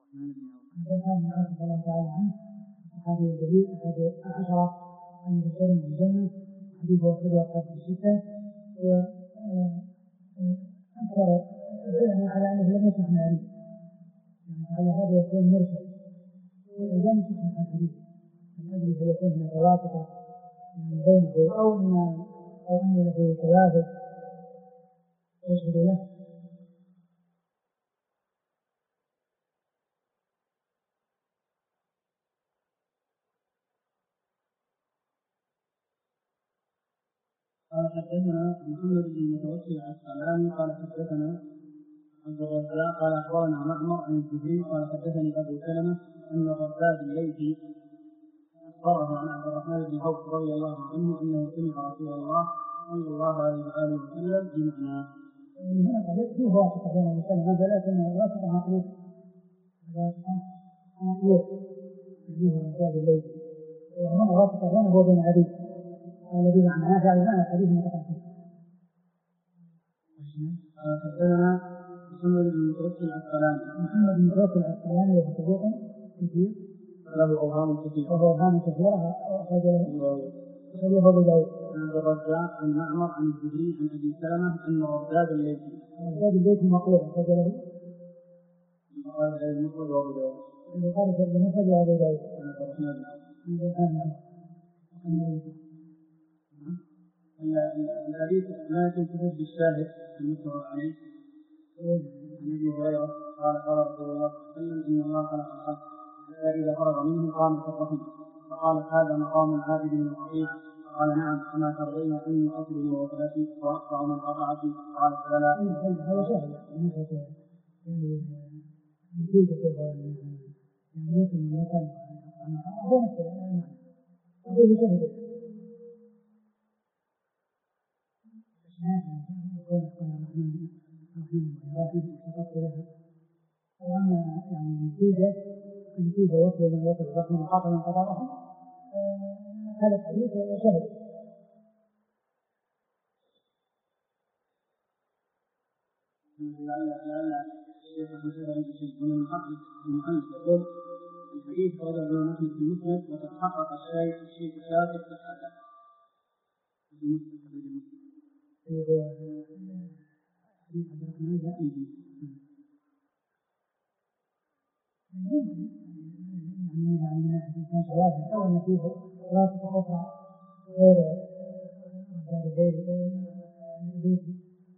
عن عائشة رضي الله تعالى عنه هذه الدليل أحد 10 عن الرسول من الجنة حديث وحده وقت الستة وأكثر العلم على أنه لم يصح من عليه على هذا يكون مرسل وإذن صحيح الحديث من أجل فيكون هناك واسطة من بينه أو أن له توافق يشهد له. قال حدثنا محمد بن متوكل العسقلاني قال حدثنا عبد الرزاق قال أخبرنا معمر عن الزهري قال حدثني أبو سلمة أن الرزاق الليثي أخبره عن عبد الرحمن بن عوف رضي الله عنه أنه سمع رسول الله صلى الله عليه وآله وسلم بمعنى. فيه واسطة بين الإنسان هذا لكن واسطة مخلوق فيه الرزاق الليثي وهنا واسطة بينه وبين عبيد الذي معناه فعل معنى الحديث المتقدم. حدثنا محمد بن متوكل العسقلاني وهو صدوق كثير له أوهام كثيرة أخرجه أبو داود. عن الرزاق عن معمر عن الزهري عن أبي سلمة أن الرزاق الليثي مقبول أخرجه المفرد وأبو داود. الحديث لا تنتهي بالشاهد المتفق عليه عن ابي هريره قال قال رسول الله صلى الله عليه وسلم ان الله خلق الخلق فاذا فرغ منه قام في الرحم فقال هذا مقام العابد من الصحيح قال نعم كما ترضين اني اطلب وفلتي واقطع من قطعتي قال فلا. هذا سهل نتيجه يعني يمكن ان يكون هذا سهل وأما يعني النتيجة وصل من وصل الرحم وقطع من قطعهم هذا الحديث شهد. يقول الحديث رجع إلى مسلم في المسند وتتحقق الشيء الشاذ في الحدث هو حديث عبد الرحمن يعني من ناحية كان شواذ أو نتيجة واسطة أخرى غير بيتي.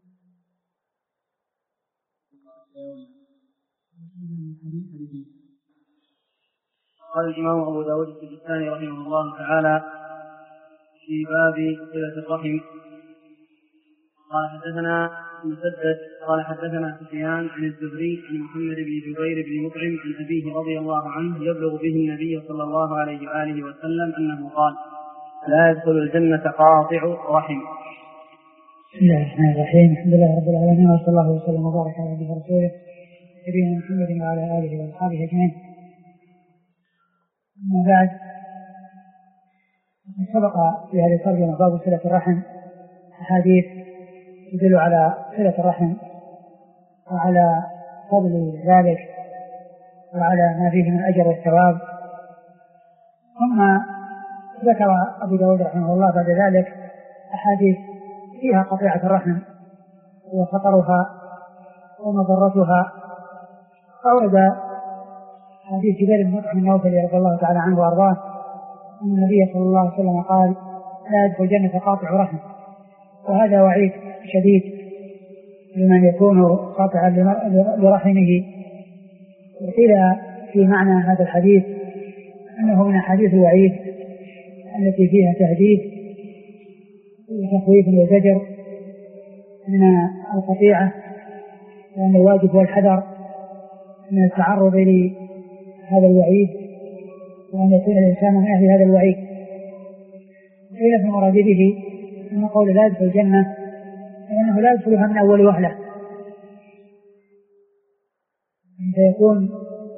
قال الإمام أبو داود السجستاني رحمه الله تعالى في باب صلة الرحم قال حدثنا مسدد قال حدثنا سفيان عن الزهري عن محمد بن جبير بن مطعم عن أبيه رضي الله عنه يبلغ به النبي صلى الله عليه وآله وسلم أنه قال لا يدخل الجنة قاطع رحم. بسم الله الرحمن الرحيم الحمد لله رب العالمين وصلى الله وسلم وبارك على نبينا ورسوله نبينا محمد وعلى آله وأصحابه أجمعين. من بعد سبق في هذه الترجمة باب صلة الرحم أحاديث يدل على صلة الرحم وعلى فضل ذلك وعلى ما فيه من أجر والثواب. ثم ذكر أبو داود رحمه الله بعد ذلك أحاديث فيها قطيعة الرحم وخطرها ومضرتها. فأورد حديث جبير بن مطعم النوفلي رضي الله تعالى عنه وأرضاه أن النبي صلى الله عليه وسلم قال لا يدخل الجنة قاطع رحم، وهذا وعيد شديد لمن يكون قاطعا لرحمه. وقيل في معنى هذا الحديث أنه من أحاديث الوعيد التي فيها تهديد وتخويف وزجر من القطيعة، لأن الواجب هو الحذر من التعرض لهذا الوعيد وأن يكون الإنسان من أهل هذا الوعيد. قيل في مرادفه أن قول لا يدخل الجنة لأنه لا يدخلها من أول وهلة، فيكون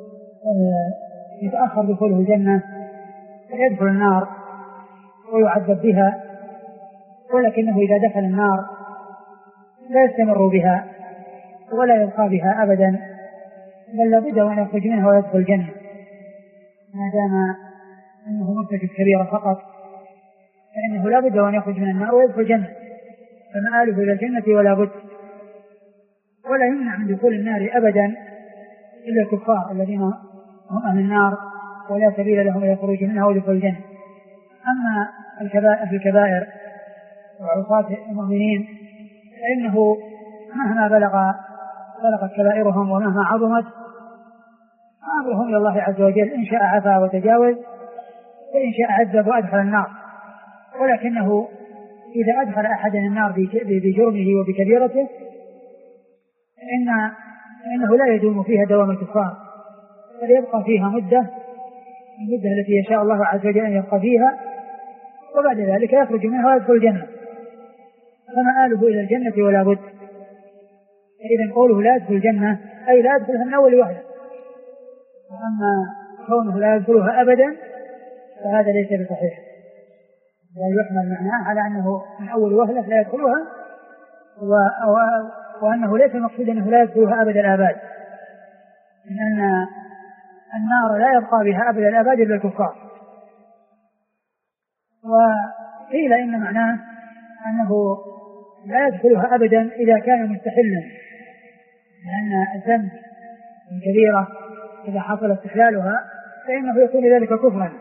يتأخر دخوله الجنة فيدخل النار ويعذب بها، ولكنه إذا دخل النار لا يستمر بها ولا يبقى بها أبدا، بل لابد أن يخرج منها ويدخل الجنة ما دام أنه مرتكب كبيرة فقط، فإنه لابد أن يخرج من النار ويدخل الجنة، فمآله إلى الجنة ولا بد. ولا يمنع من دخول النار أبدا إلا الكفار الذين هم أهل النار ولا سبيل لهم إلى الخروج منها ودخول الجنة. أما الكبائر وعصاة المؤمنين فإنه مهما بلغت كبائرهم ومهما عظمت أمرهم إلى الله عز وجل، إن شاء عفا وتجاوز وإن شاء عذب وأدخل النار. ولكنه إذا أدخل أحد النار بجرمه وبكبيرته فإنه لا يدوم فيها دوام الكفار، بل يبقى فيها المدة التي يشاء الله عز وجل أن يبقى فيها، وبعد ذلك يخرج منها ويدخل الجنة، فمآله إلى الجنة ولا بد. إذن قوله لا يدخل الجنة أي لا يدخلها من أول وهلة، وأما كونه لا يدخلها أبدا فهذا ليس بصحيح، لا يحمل معناه على أنه من أول وهلة لا يدخلها، وأنه ليس المقصود أنه لا يدخلها أبدا الآباد، لأن النار لا يبقى بها أبدا الآباد إلا الكفار. وقيل إن معناه أنه لا يدخلها أبدا إذا كان مستحلا، لأن الذنب الكبيرة إذا حصل استحلالها فإنه يكون ذلك كفرا،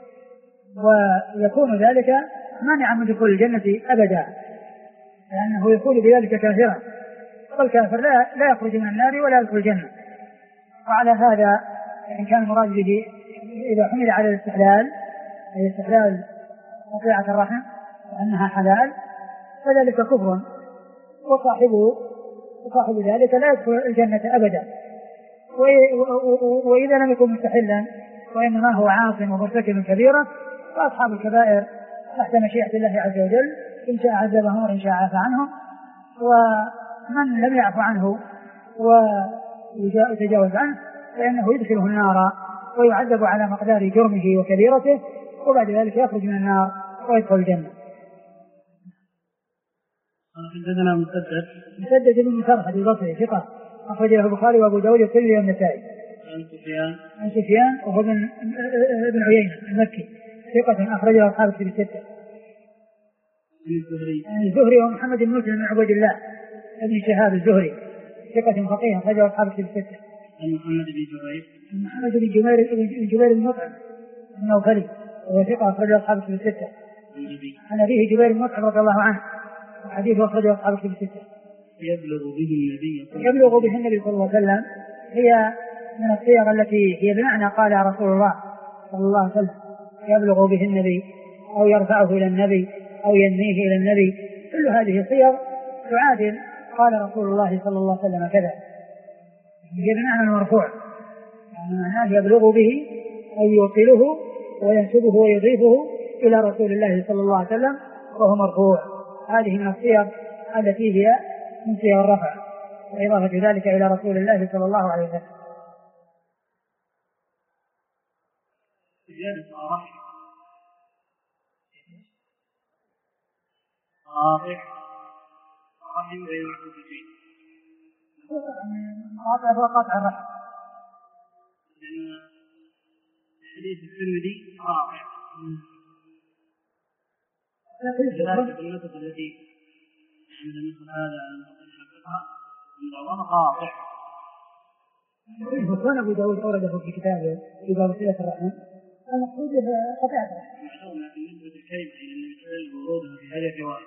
ويكون ذلك مانعا من دخول الجنة أبدا، لأنه يكون بذلك كافرا، والكافر لا يخرج من النار ولا يدخل الجنة. وعلى هذا إن كان المراد به إذا حمل على الاستحلال أي استحلال قطيعة الرحم وأنها حلال فذلك كفر، وصاحب ذلك لا يدخل الجنة أبدا. وإذا لم يكن مستحلا وإنما هو عاصم ومرتكب كبيرة فأصحاب الكبائر تحت مشيئة الله عز وجل، إن شاء عذبهم وإن شاء عفى عنهم، ومن لم يعفو عنه ويتجاوز عنه فإنه يدخله النار ويعذب على مقدار جرمه وكبيرته، وبعد ذلك يخرج من النار ويدخل الجنة. حدثنا مسدد بن مسرحد البصري ثقة أخرج له البخاري وأبو داود والترمذي والنسائي. عن سفيان وهو ابن عيينة المكي ثقة أخرج له أصحاب الكتب الستة. الزهري ومحمد بن مسلم بن عبد الله ابن شهاب الزهري ثقة فقيه أخرج له أصحاب الكتب الستة. محمد بن جبير بن مطعم النوفلي وهو ثقة أخرج له أصحاب الكتب الستة. عن أبيه جبير بن مطعم رضي الله عنه وحديث أخرجه أصحاب الكتب الستة. يبلغ به النبي صلى الله عليه وسلم هي من الصيغ التي هي بمعنى قال رسول الله صلى الله عليه وسلم، يبلغ به النبي أو يرفعه إلى النبي أو ينميه إلى النبي، كل هذه صيغ تعادل قال رسول الله صلى الله عليه وسلم كذا، هي بمعنى المرفوع، يعني معناه يبلغ به أو يوصله وينسبه ويضيفه إلى رسول الله صلى الله عليه وسلم وهو مرفوع. هذه من الصيغ التي هي من صيغ الرفع وإضافة ذلك إلى رسول الله صلى الله عليه وسلم. قاطع الرحم. حديث الترمذي رافع. التي عند مثل هذا نحققها من الله قاطع. وكان أبو داود أورده في كتابه في باب صلة الرحم المقصود قطيعة الرحم. معلومة بالنسبة للكلمة إلى المثال ورودها في هذا الجواب.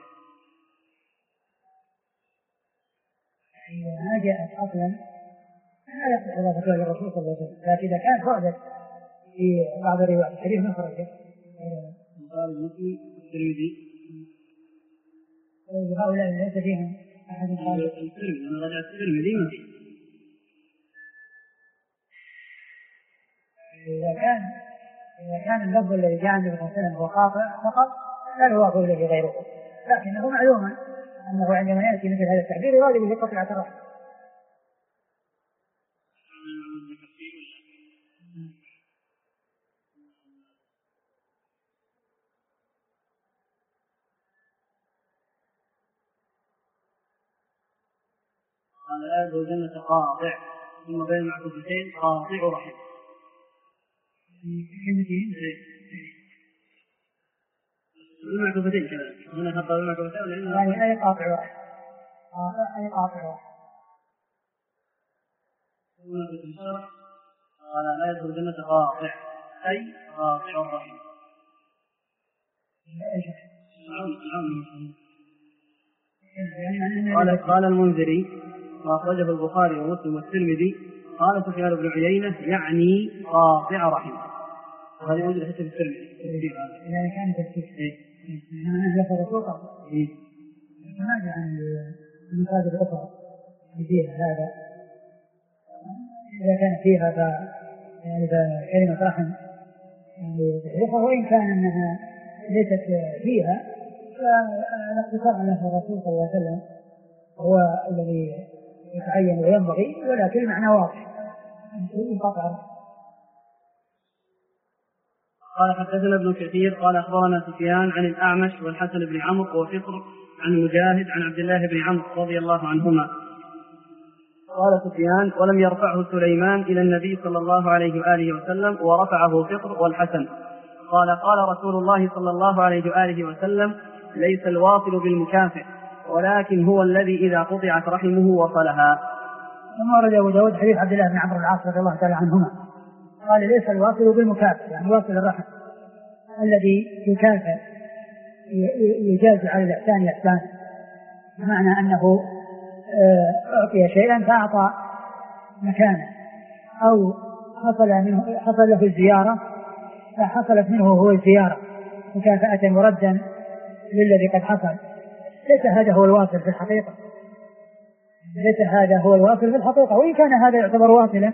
ما جاءت أصلا لا يصح إضافتها للرسول صلى الله عليه وسلم، لكن إذا كان فردت في بعض الروايات الحديث ما خرجه. قال مسلم الترمذي وهؤلاء ليس فيهم أحد قال الترمذي، أنا رجعت الترمذي مثل. إذا كان اللفظ الذي جاء عند الرسول صلى الله عليه وسلم هو قاطع فقط لا يوافق إليه غيره، لكنه معلوم أنه عندما يأتي مثل هذا التعبير يراد به قطيعة الرحم. قال لا يدخل الجنة قاطع ثم بين المعكوفتين قاطع رحم. المعكوفتين كذا هنا خط المعكوفتين يعني أي قاطع رحم. أي قاطع رحم. قال لا يدخل الجنة قاطع أي قاطع الرحم. قال المنذري وأخرجه البخاري ومسلم والترمذي قال سفيان بن عيينة يعني قاطع رحم. وهذا موجود حتى في الترمذي. يعني كان تفسير. أنا لفظ فوق. ما جاء عن المصادر الأخرى فيها هذا. إذا كان فيها يعني كلمة رحم يعني وإن كان أنها ليست فيها فالاقتصار على الرسول صلى الله عليه وسلم هو الذي يتعين وينبغي ولكن المعنى واضح. قال حدثنا ابن كثير قال أخبرنا سفيان عن الأعمش والحسن بن عمرو وفطر عن مجاهد عن عبد الله بن عمرو رضي الله عنهما. قال سفيان ولم يرفعه سليمان إلى النبي صلى الله عليه وآله وسلم ورفعه فطر والحسن. قال رسول الله صلى الله عليه وآله وسلم ليس الواصل بالمكافئ ولكن هو الذي إذا قطعت رحمه وصلها. ثم ورد أبو داود حديث عبد الله بن عمرو العاص رضي الله تعالى عنهما قال ليس الواصل بالمكافئ يعني واصل الرحم الذي يكافئ يجاز على الإحسان إحسان بمعنى أنه أعطي شيئا فأعطى مكانه أو حصل له الزيارة فحصلت منه هو الزيارة مكافأة مردا للذي قد حصل. ليس هذا هو الواصل في الحقيقة. ليس هذا هو الواصل في الحقيقة وإن كان هذا يعتبر واصلا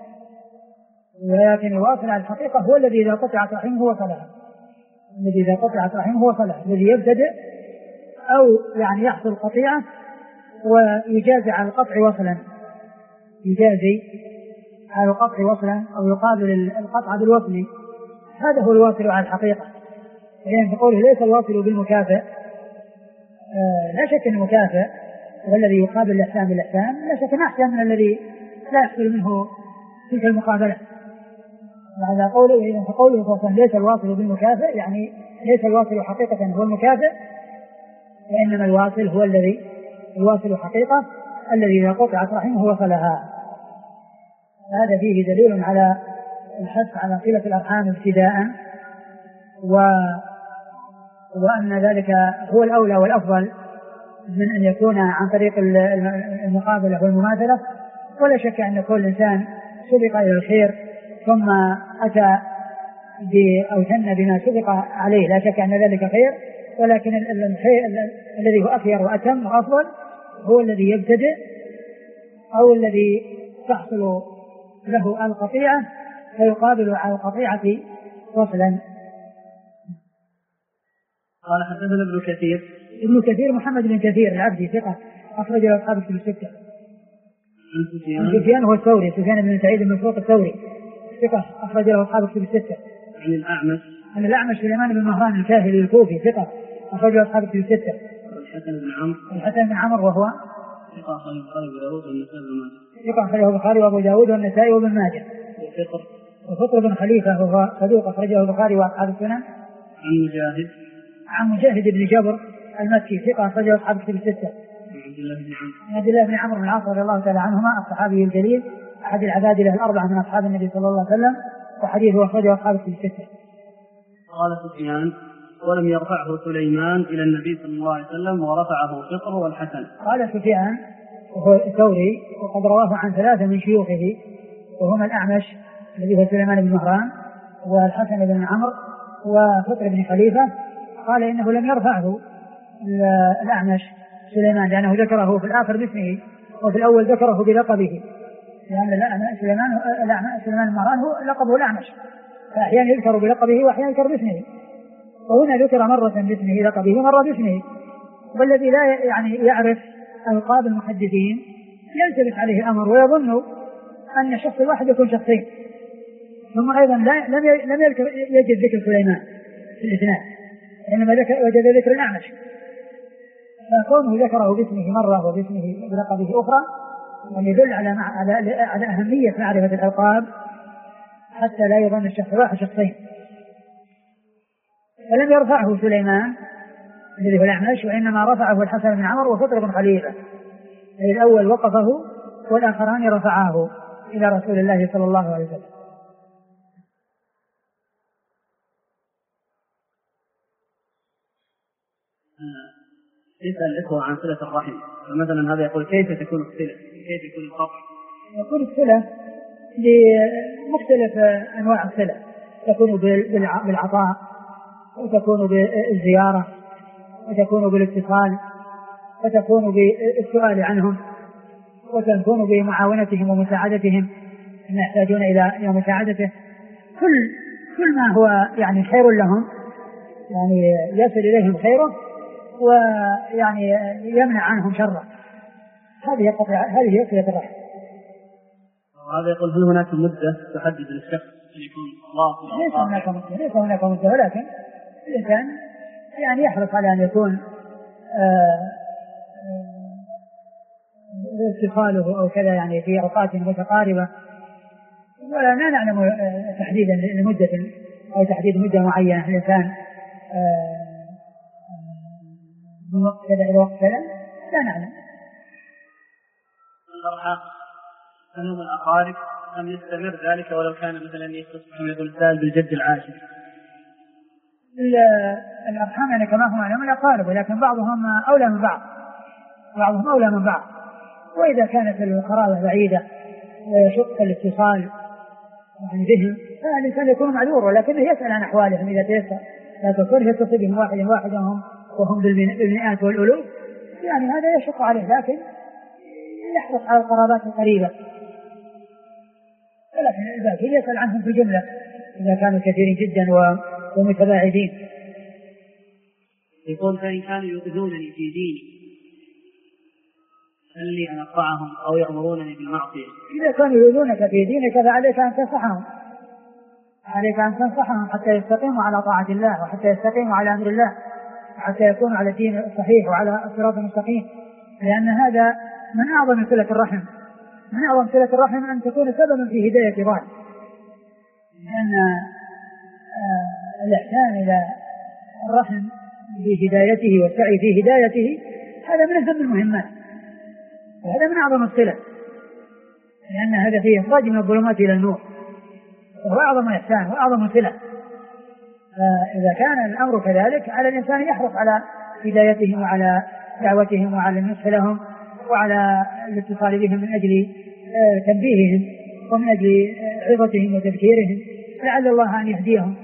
ولكن الواصل على الحقيقة هو الذي إذا قطعت رحمه وصلها. الذي إذا قطعت رحمه وصلها الذي يبتدئ أو يعني يحصل قطيعة ويجازي على القطع وصلا يجازي على القطع وصلا أو يقابل القطع بالوصل هذا هو الواصل على الحقيقة. يعني تقول ليس الواصل بالمكافئ لا شك أن المكافئ والذي يقابل الإحسان بالإحسان لا شك أحسن من الذي لا يحصل منه تلك المقابلة. وهذا قوله إذا فقوله صلى الله عليه وسلم ليس الواصل بالمكافئ يعني ليس الواصل حقيقة هو المكافئ وإنما الواصل هو الواصل حقيقة الذي إذا قطعت رحمه وصلها. هذا فيه دليل على الحث على صلة الأرحام ابتداء وأن ذلك هو الأولى والأفضل من أن يكون عن طريق المقابلة والمماثلة. ولا شك أن كل إنسان سبق إلى الخير ثم أتى أو ثنى بما سبق عليه لا شك أن ذلك خير ولكن الخير الذي هو أخير وأتم وأفضل هو الذي يبتدئ أو الذي تحصل له القطيعة فيقابل على القطيعة وصلا. قال حدثنا ابن كثير محمد بن كثير العبدي ثقة أخرج له أصحاب الكتب الستة. عن سفيان هو الثوري سفيان بن سعيد بن مسروق الثوري ثقة أخرج له أصحاب الكتب الستة. عن الأعمش سليمان بن مهران الكاهلي الكوفي ثقة أخرج له أصحاب الكتب الستة. الحسن بن عمرو وهو ثقة أخرجه البخاري وأبو داود والنسائي وابن ماجه. وفطر بن خليفة وهو صدوق أخرجه البخاري وأصحاب السنن. عن مجاهد بن جبر المكي ثقة أخرجه أصحاب الكتب الستة. عن عبد الله بن عمرو بن العاص رضي الله تعالى عنهما الصحابي الجليل أحد العبادلة الأربعة من أصحاب النبي صلى الله عليه وسلم وحديثه أخرجه أصحاب الكتب الستة. قال سفيان ولم يرفعه سليمان إلى النبي صلى الله عليه وسلم ورفعه فطر والحسن. قال سفيان وهو الثوري وقد رواه عن ثلاثة من شيوخه وهما الأعمش الذي هو سليمان بن مهران والحسن بن عمرو وفطر بن خليفة. قال إنه لم يرفعه الأعمش سليمان لأنه ذكره في الآخر باسمه وفي الأول ذكره بلقبه لأن سليمان بن مهران هو لقبه الأعمش فأحيانا يذكر بلقبه وأحيانا يذكر باسمه وهنا ذكر مرة باسمه لقبه ومرة باسمه. والذي لا يعني يعرف ألقاب المحدثين يلتبس عليه الأمر ويظن أن الشخص الواحد يكون شخصين. ثم أيضا لم يجد ذكر سليمان في الإسناد إنما وجد ذكر الأعمش فكونه ذكره باسمه مرة وباسمه بلقبه أخرى يدل على أهمية معرفة الألقاب حتى لا يظن الشخص واحد شخصين. فلم يرفعه سليمان الذي هو الأعمش، وإنما رفعه الحسن بن عمرو وفطر بن خليفة، الأول وقفه والآخران رفعاه إلى رسول الله صلى الله عليه وسلم. يسأل الإخوة عن صلة الرحم، فمثلا هذا يقول كيف تكون الصلة؟ كيف يكون القطع؟ يكون الصلة لمختلف أنواع الصلة، تكون بالعطاء، وتكون بالزيارة، وتكون بالاتصال، وتكون بالسؤال عنهم، وتكون بمعاونتهم ومساعدتهم إن يحتاجون إلى مساعدته. كل ما هو يعني خير لهم يعني يصل إليهم خيره ويعني يمنع عنهم شره. هذه هي صلة الرحم. وهذا يقول هل هناك مدة تحدد للشخص أن يكون الله؟ ليس هناك مدة، ولكن الإنسان يعني يحرص على أن يكون اتصاله أو كذا يعني في أوقات متقاربة، ولا نعلم تحديدا لمدة أو تحديد مدة معينة الإنسان من وقت كذا إلى وقت كذا، لا نعلم. أنهم الأقارب أم يستمر ذلك ولو كان مثلا يختص بالإنسان بالجد العاشر؟ الأرحام يعني كما هم معلوم الأقارب، ولكن بعضهم أولى من بعض، وإذا كانت القرابة بعيدة ويشق الاتصال بهم فالإنسان يكون معذور، ولكنه يسأل عن أحوالهم إذا تيسر، لا تكون يتصل بهم واحد وهم بالمئات والألوف، يعني هذا يشق عليه، لكن يحرص على القرابات القريبة، ولكن الباقي يسأل عنهم في الجملة إذا كانوا كثيرين جدا ومتباعدين. يقول فإن كانوا يؤذونني في ديني هل لي أن أقطعهم أو يأمرونني بالمعصية؟ إذا كانوا يؤذونك في دينك فعليك أن تنصحهم حتى يستقيموا على طاعة الله، وحتى يستقيموا على أمر الله، حتى يكونوا على الدين الصحيح وعلى الصراط المستقيم، لأن هذا من أعظم صلة الرحم. من أعظم صلة الرحم أن تكون سببا في هداية ضال، لأن الإحسان إلى الرحم بهدايته والسعي في هدايته هذا من أهم المهمات، وهذا من أعظم الصلة، لأن هذا فيه إخراج من الظلمات إلى النور، وهو أعظم إحسان وأعظم صلة. فإذا كان الأمر كذلك على الإنسان يحرص على هدايتهم وعلى دعوتهم وعلى النصح لهم وعلى الاتصال بهم من أجل تنبيههم ومن أجل عظتهم وتذكيرهم، لعل الله أن يهديهم.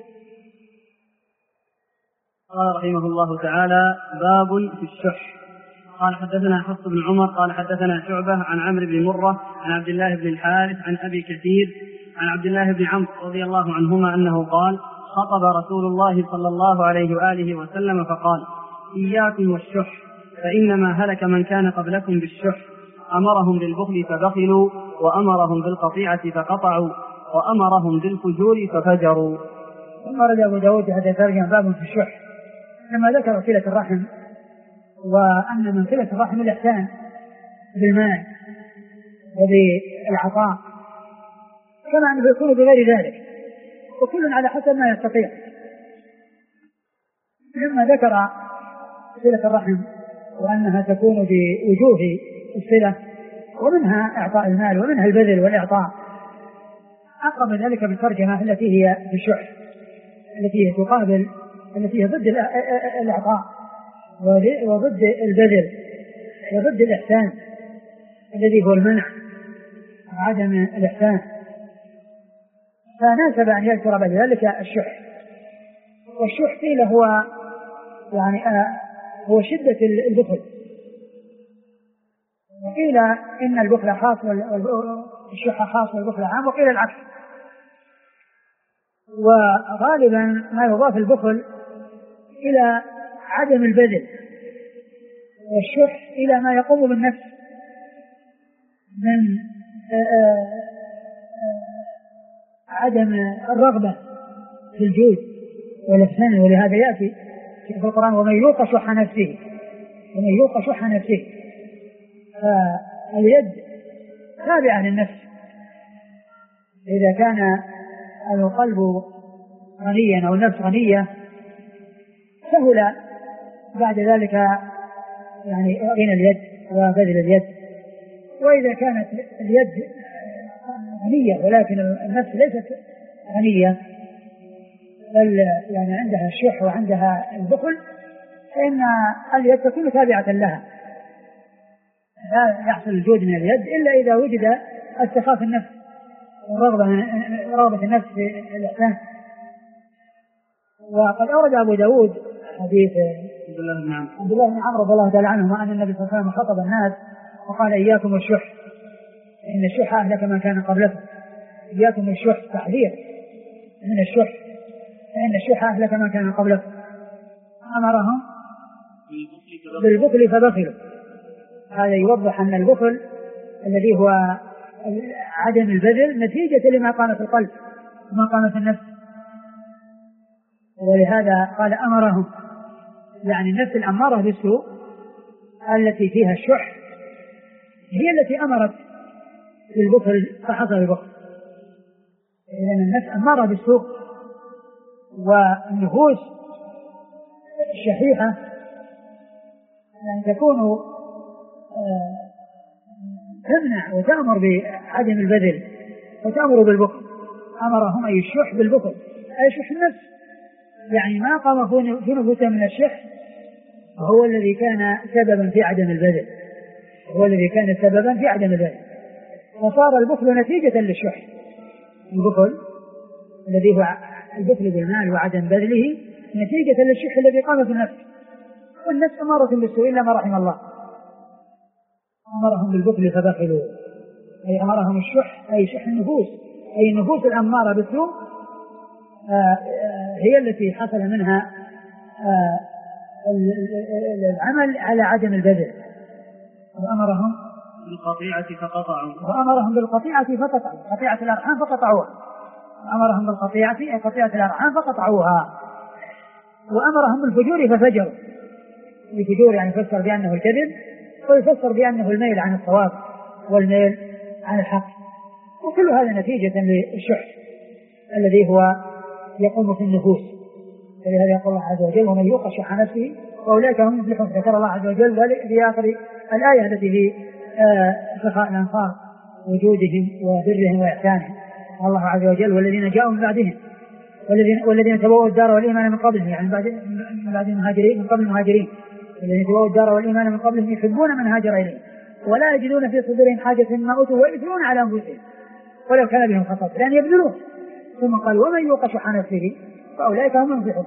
قال رحمه الله تعالى: باب في الشح. قال حدثنا حفص بن عمر قال حدثنا شعبة عن عمرو بن مرة عن عبد الله بن الحارث عن أبي كثير عن عبد الله بن عمرو رضي الله عنهما أنه قال: خطب رسول الله صلى الله عليه وآله وسلم فقال: إياكم والشح، فإنما هلك من كان قبلكم بالشح، أمرهم بالبخل فبخلوا، وأمرهم بالقطيعة فقطعوا، وأمرهم بالفجور ففجروا. ثم رد أبو داود هذا ترجم باب في الشح، لما ذكر صلة الرحم، وأن من صلة الرحم الإحسان بالمال وبالعطاء، كما أنه يكون بغير ذلك، وكل على حسب ما يستطيع. لما ذكر صلة الرحم وأنها تكون بوجوه الصلة، ومنها إعطاء المال ومنها البذل والإعطاء، أقرب ذلك بالترجمة التي هي بالشح، التي هي تقابل، التي هي ضد الإعطاء وضد البذل وضد الإحسان الذي هو المنع وعدم الإحسان، فناسب أن يذكر بعد ذلك الشح. والشح قيل هو يعني هو شدة البخل، وقيل إن البخل خاص والشح خاص والبخل عام، وقيل العكس. وغالبا ما يضاف البخل إلى عدم البذل، والشح إلى ما يقوم بالنفس من عدم الرغبة في الجود والإحسان. ولهذا يأتي في القرآن: ومن يوق شح نفسه، فاليد تابعة للنفس. إذا كان القلب غنيا أو النفس غنية سهل بعد ذلك يعني غنى اليد وبذل اليد. وإذا كانت اليد غنية ولكن النفس ليست غنية بل يعني عندها الشح وعندها البخل فإن اليد تكون تابعة لها، لا يحصل الجود من اليد إلا إذا وجد استخفاف النفس ورغبة النفس في الإحسان. وقد أورد أبو داود حديث عبد الله بن عمرو رضي الله تعالى عنهما أن النبي صلى الله عليه وسلم خطب الناس وقال إياكم الشح إن الشح أهلك من كان قبلكم. إياكم الشح تحذير من الشح فإن الشح أهلك من كان قبلكم. أمرهم بالبخل فبخلوا. هذا يوضح أن البخل الذي هو عدم البذل نتيجة لما قام في القلب وما قام في النفس. ولهذا قال أمرهم يعني النفس الأمارة بالسوء التي فيها الشح هي التي أمرت بالبخل فحصل البخل. لأن النفس أمارة بالسوء والنفوس الشحيحة يعني تكون تمنع وتأمر بعدم البذل وتأمر بالبخل. أمرهم أي الشح بالبخل أي شح النفس يعني ما قام في نفوسهم من الشح هو الذي كان سببا في عدم البذل وصار البخل نتيجة للشح. البخل الذي هو البخل بالمال وعدم بذله نتيجة للشح الذي قام في النفس. والنفس أمارة بالسوء إلا ما رحم الله. أمرهم بالبخل فبخلوا أي أمرهم الشح أي شح النفوس أي النفوس الأمارة بالسوء هي التي حصل منها العمل على عدم البذل. وأمرهم بالقطيعة فقطعوا قطيعة الأرحام فقطعوها. أمرهم بالقطيعة أي قطيعة الأرحام فقطعوها. وأمرهم بالفجور ففجروا. الفجور يعني يفسر بأنه الكذب ويفسر بأنه الميل عن الصواب والميل عن الحق. وكل هذا نتيجة للشح الذي هو يقوم في النفوس. ولهذا يقول الله عز وجل ومن يوق شح نفسه فأولئك هم المفلحون. ذكر الله عز وجل في آخر الآية التي في سخاء الأنصار وجودهم وبرهم وإحسانهم. الله عز وجل والذين جاءوا من بعدهم والذين تبوأوا الدار والإيمان من قبلهم يعني من بعد المهاجرين من قبل المهاجرين الذين تبوأوا الدار والإيمان من قبلهم يحبون من هاجر إليهم ولا يجدون في صدورهم حاجة مما أوتوا ويؤثرون على أنفسهم ولو كان بهم خصاصة لأن يبذلون. ثم قال ومن يوق شح نفسه فأولئك هم المفلحون.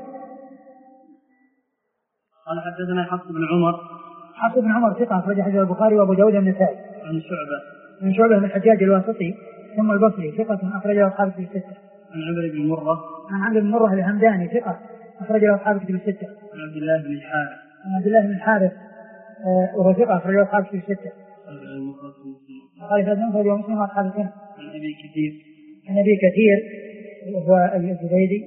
قال حدثنا حفص بن عمر ثقة أخرج حديث البخاري وأبو داود والنسائي. عن شعبة بن الحجاج الواسطي ثم البصري ثقة أخرجه أصحاب الكتب الستة. عن عمرو بن مرة الهمداني ثقة أخرجه أصحاب الكتب الستة. عن عبد الله بن الحارث وهو ثقة أخرجه أصحاب الكتب الستة. قال في المفرد ومسلم وأصحاب السنة. عن أبي كثير وهو الزبيدي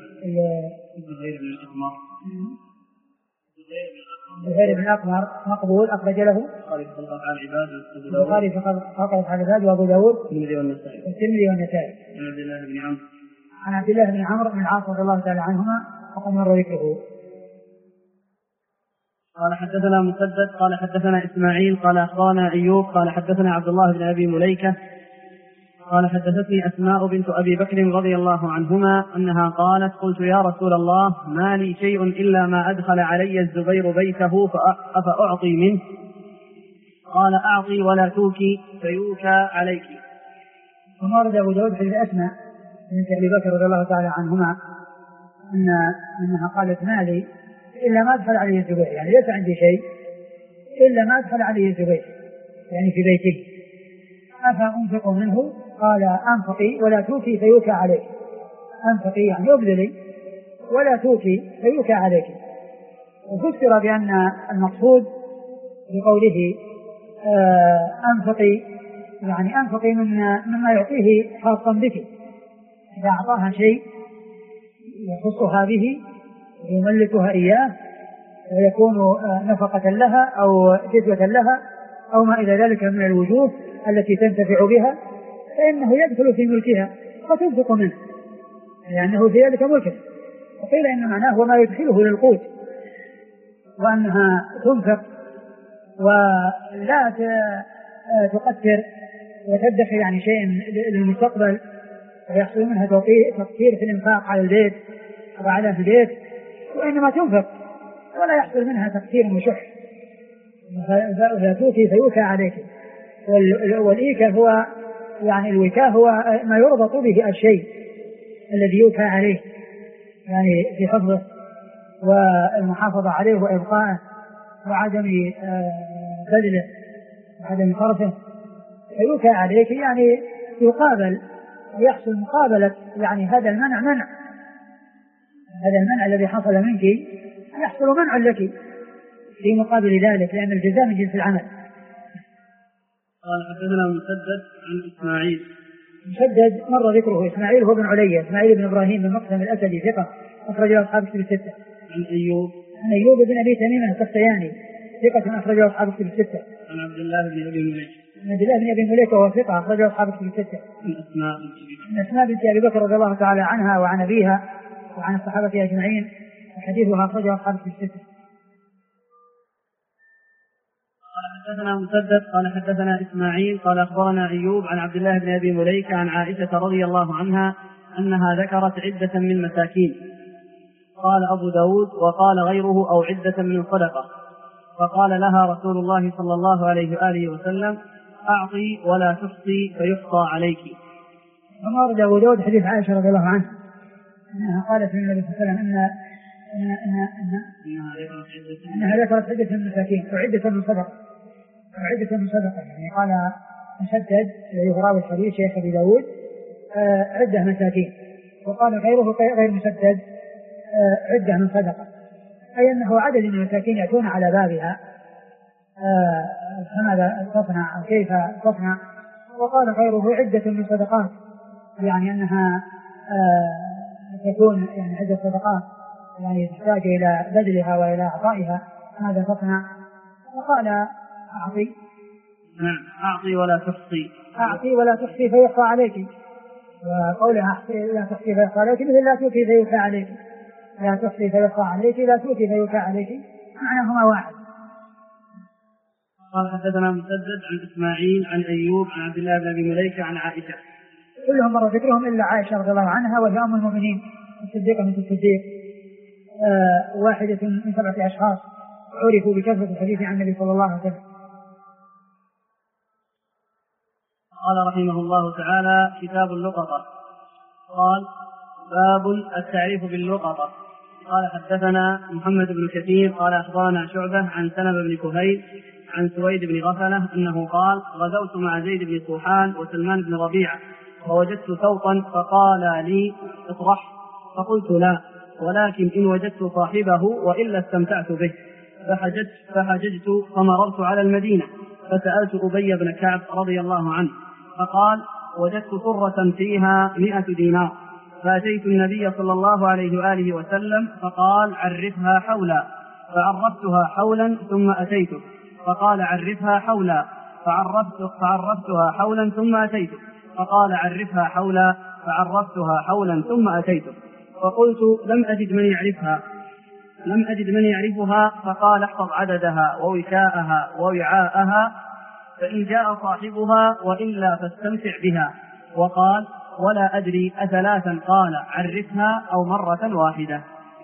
زهير بن الأقمر مقبول أخرج له البخاري في خلق أفعال العباد وأبو داود والترمذي والنسائي. عن عبد الله بن عمرو بن العاص رضي الله تعالى عنهما وقد مر ذكره. قال حدثنا مسدد قال حدثنا إسماعيل قال أخبرنا أيوب قال حدثنا عبد الله بن أبي مليكة قال حدثتني أسماء بنت أبي بكر رضي الله عنهما أنها قالت قلت يا رسول الله ما لي شيء إلا ما أدخل علي الزبير بيته فأعطي منه قال أعطي ولا توكي فيوكى عليك. ثم ورد أبو داود حديث أسماء بنت أبي بكر رضي الله تعالى عنهما أنها قالت ما لي إلا ما أدخل عليه الزبير يعني ليس عندي شيء إلا ما أدخل عليه الزبير يعني في بيته أفأنفق منه قال أنفقي ولا توكي فيوكى عليك. أنفقي يعني أبذلي ولا توكي فيوكى عليك. وفسر بأن المقصود بقوله أنفقي يعني أنفقي مما يعطيه خاصا بك. إذا أعطاها شيء يخصها به يملكها إياه ويكون نفقة لها أو جدوة لها أو ما إلى ذلك من الوجوه التي تنتفع بها فإنه يدخل في ملكها وتنفق منه لأنه في ذلك ملكه. وقيل إن معناه هو ما يدخله للقوت وأنها تنفق ولا تقتر وتدخر يعني شيء للمستقبل ويحصل منها تقتير في الإنفاق على البيت وعلى في البيت، وإنما تنفق ولا يحصل منها تقتير وشح فتوكي فيوكى عليك. والإيكا هو يعني الوكاء هو ما يربط به الشيء الذي يوكى عليه يعني في حفظه والمحافظة عليه وإبقائه وعدم بذله وعدم صرفه، فيوكى عليك يعني يقابل ويحصل مقابلة يعني هذا المنع الذي حصل منك يحصل منع لك في مقابل ذلك لأن الجزاء من جنس العمل. قال حدثنا مسدد عن إسماعيل. مسدد مر ذكره. إسماعيل هو بن علي إسماعيل بن إبراهيم بن مقسم الأسدي ثقة أخرجه أصحاب الكتب الستة. عن أيوب بن أبي تميم السختياني ثقة أخرجه أصحاب الكتب الستة. عن عبد الله بن أبي مليك. عبد الله بن أبي مليك وهو ثقة أخرجه أصحاب الكتب الستة. عن أسماء بنت أبي بكر رضي الله تعالى عنها وعن أبيها وعن الصحابة أجمعين وحديثها أخرجه أصحاب الكتب الستة. حدثنا مسدد قال حدثنا إسماعيل قال أخبرنا أيوب عن عبد الله بن أبي مليكة عن عائشة رضي الله عنها أنها ذكرت عدة من مساكين. قال أبو داود وقال غيره أو عدة من صدقة، فقال لها رسول الله صلى الله عليه وآله وسلم أعطي ولا تحصي فيحصى عليك. وما ورد أبو داود حديث عائشة رضي الله عنها أنها قالت للنبي صلى الله عليه وسلم أنها ذكرت عدة من مساكين وعدة من صدقة يعني قال مسدد يراوي الحديث شيخ أبي داود عدة مساكين، وقال غيره غير مسدد عدة من صدقة، أي أنه عدد من المساكين يأتون على بابها فماذا تصنع أو كيف تصنع. وقال غيره عدة من صدقات يعني أنها تكون يعني عدة صدقات يعني تحتاج إلى بذلها وإلى أعطائها ماذا تصنع. وقال أعطي ولا تحصي فيحصى عليك، وقولها أعطي لا تحصي فيحصى عليك مثل لا توتي فيوكى عليك، لا تحصي فيحصى عليك لا توتي فيوكى عليك معناهما واحد. قال حدثنا مسدد عن إسماعيل عن أيوب عن عبد الله بن أبي مليكة عن عائشة كلهم مر ذكرهم إلا عائشة رضي الله عنها وهي أم المؤمنين الصديقة بنت الصديق واحدة من 7 أشخاص عرفوا بكثرة الحديث عن النبي صلى الله عليه وسلم. قال رحمه الله تعالى كتاب اللقطة. قال باب التعريف باللقطة. قال حدثنا محمد بن كثير قال أخبرنا شعبة عن سلمة بن كهيل عن سويد بن غفلة أنه قال غزوت مع زيد بن صوحان وسلمان بن ربيعة ووجدت ثوطا فقال لي اطرح، فقلت لا، ولكن إن وجدت صاحبه وإلا استمتعت به. فحججت فمررت على المدينة فسألت أبي بن كعب رضي الله عنه فقال وجدت صرة فيها 100 دينار، فأتيت النبي صلى الله عليه وآله وسلم فقال عرفها حولا، فعرفتها حولا ثم أتيته فقال عرفها حولا، فعرفتها حولا ثم أتيته فقال عرفها حولا، فعرفتها حولا ثم أتيته فقلت لم أجد من يعرفها، فقال احفظ عددها ووكاءها ووعاءها فإن جاء صاحبها وإلا فاستمتع بها. وقال ولا أدري أثلاثا قال عرفها أو مرة واحدة.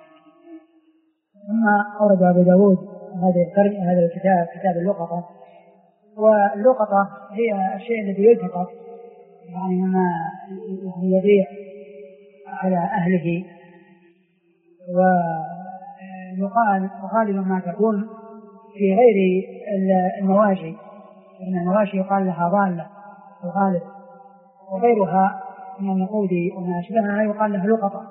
ثم أورد أبو داود هذا الكتاب كتاب اللقطة. واللقطة هي الشيء الذي يلتقط يعني مما يضيع على أهله، ويقال غالبا ما تكون في غير المواشي، إن المواشي يقال لها ضالة الغالب، وغيرها من النقود وما أشبهها يقال لها لقطة.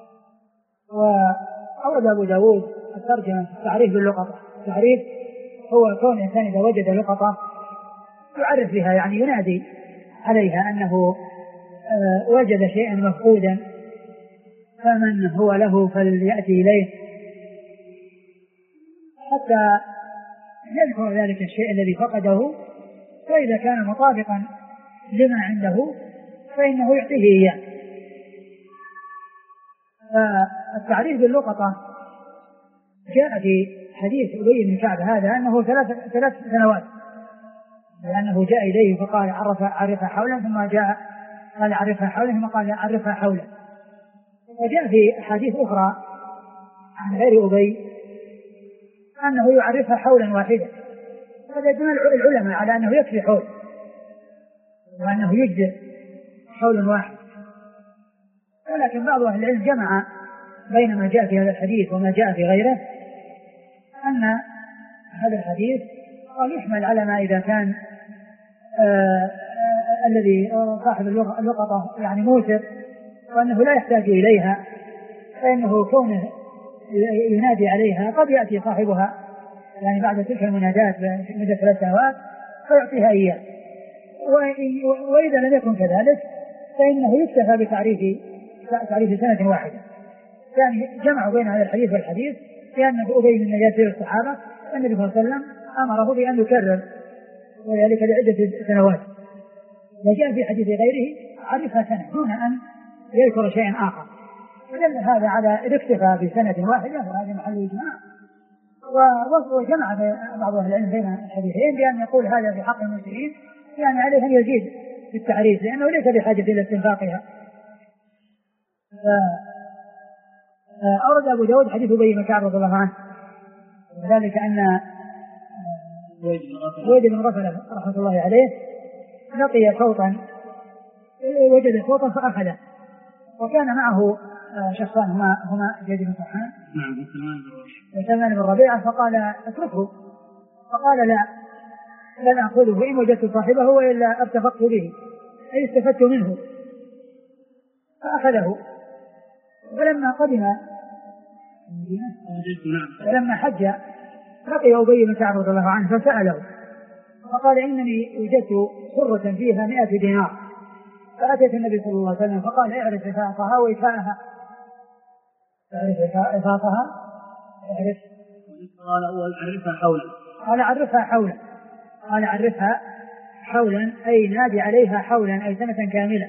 وأورد أبو داود الترجمة التعريف باللقطة. التعريف هو كون الإنسان إذا وجد لقطة يعرف بها يعني ينادي عليها أنه وجد شيئا مفقودا فمن هو له فليأتي إليه، حتى يذكر ذلك الشيء الذي فقده فإذا كان مطابقا لما عنده فإنه يعطيه إياه. فالتعريف باللقطة جاء في حديث أبي بن كعب هذا أنه 3 سنوات، لأنه جاء إليه فقال عرفها حولا، ثم جاء قال عرفها حولا، ثم قال عرفها حولا. وجاء في أحاديث أخرى عن غير أبي أنه يعرفها حولا واحدا، هذا يدل العلماء على أنه يكفي حول وأنه يجزئ حول واحد. ولكن بعض أهل العلم جمع بين ما جاء في هذا الحديث وما جاء في غيره، أن هذا الحديث قال يحمل على ما إذا كان الذي صاحب اللقطة يعني موسر وأنه لا يحتاج إليها، فإنه كونه ينادي عليها قد يأتي صاحبها يعني بعد تلك المنادات مدة 3 سنوات فيعطيها إياه. وإذا لم يكن كذلك فإنه يكتفى بتعريف سنة واحدة. يعني جمعوا بين هذا الحديث والحديث لأن أبي بن ياسر الصحابة النبي صلى الله عليه وسلم أمره بأن يكرر وذلك لعدة سنوات، وجاء في حديث غيره عرفها سنة دون أن يذكر شيئا آخر، فدل هذا على الاكتفاء بسنة واحدة، وهذا محل إجماع. وجمع بعض أهل العلم بين الحديثين بأن يقول هذا في حق المسلمين يعني عليه أن يزيد في التعريف لأنه ليس بحاجة إلى استنفاقها. أورد أبو داود حديث أبي بن كعب رضي الله عنه، وذلك أن زيد بن غفلة رحمة الله عليه لقي صوتا، وجد صوتا فأخذه، وكان معه شخصان هما زيد بن سرحان وسلمان بن ربيعة، فقال اتركه، فقال لا لن أخذه إن وجدت صاحبه وإلا ارتفقت به أي استفدت منه، فأخذه. ولما قدم ولما حج لقي أبي بن كعب رضي الله عنه فسأله فقال إنني وجدت سرة فيها 100 دينار، فأتيت النبي صلى الله عليه وسلم فقال اعرف رفاقها وإفاءها. قال أول عرفها حولا، قال عرفها حولا أي نادي عليها حولا أي سنة كاملة.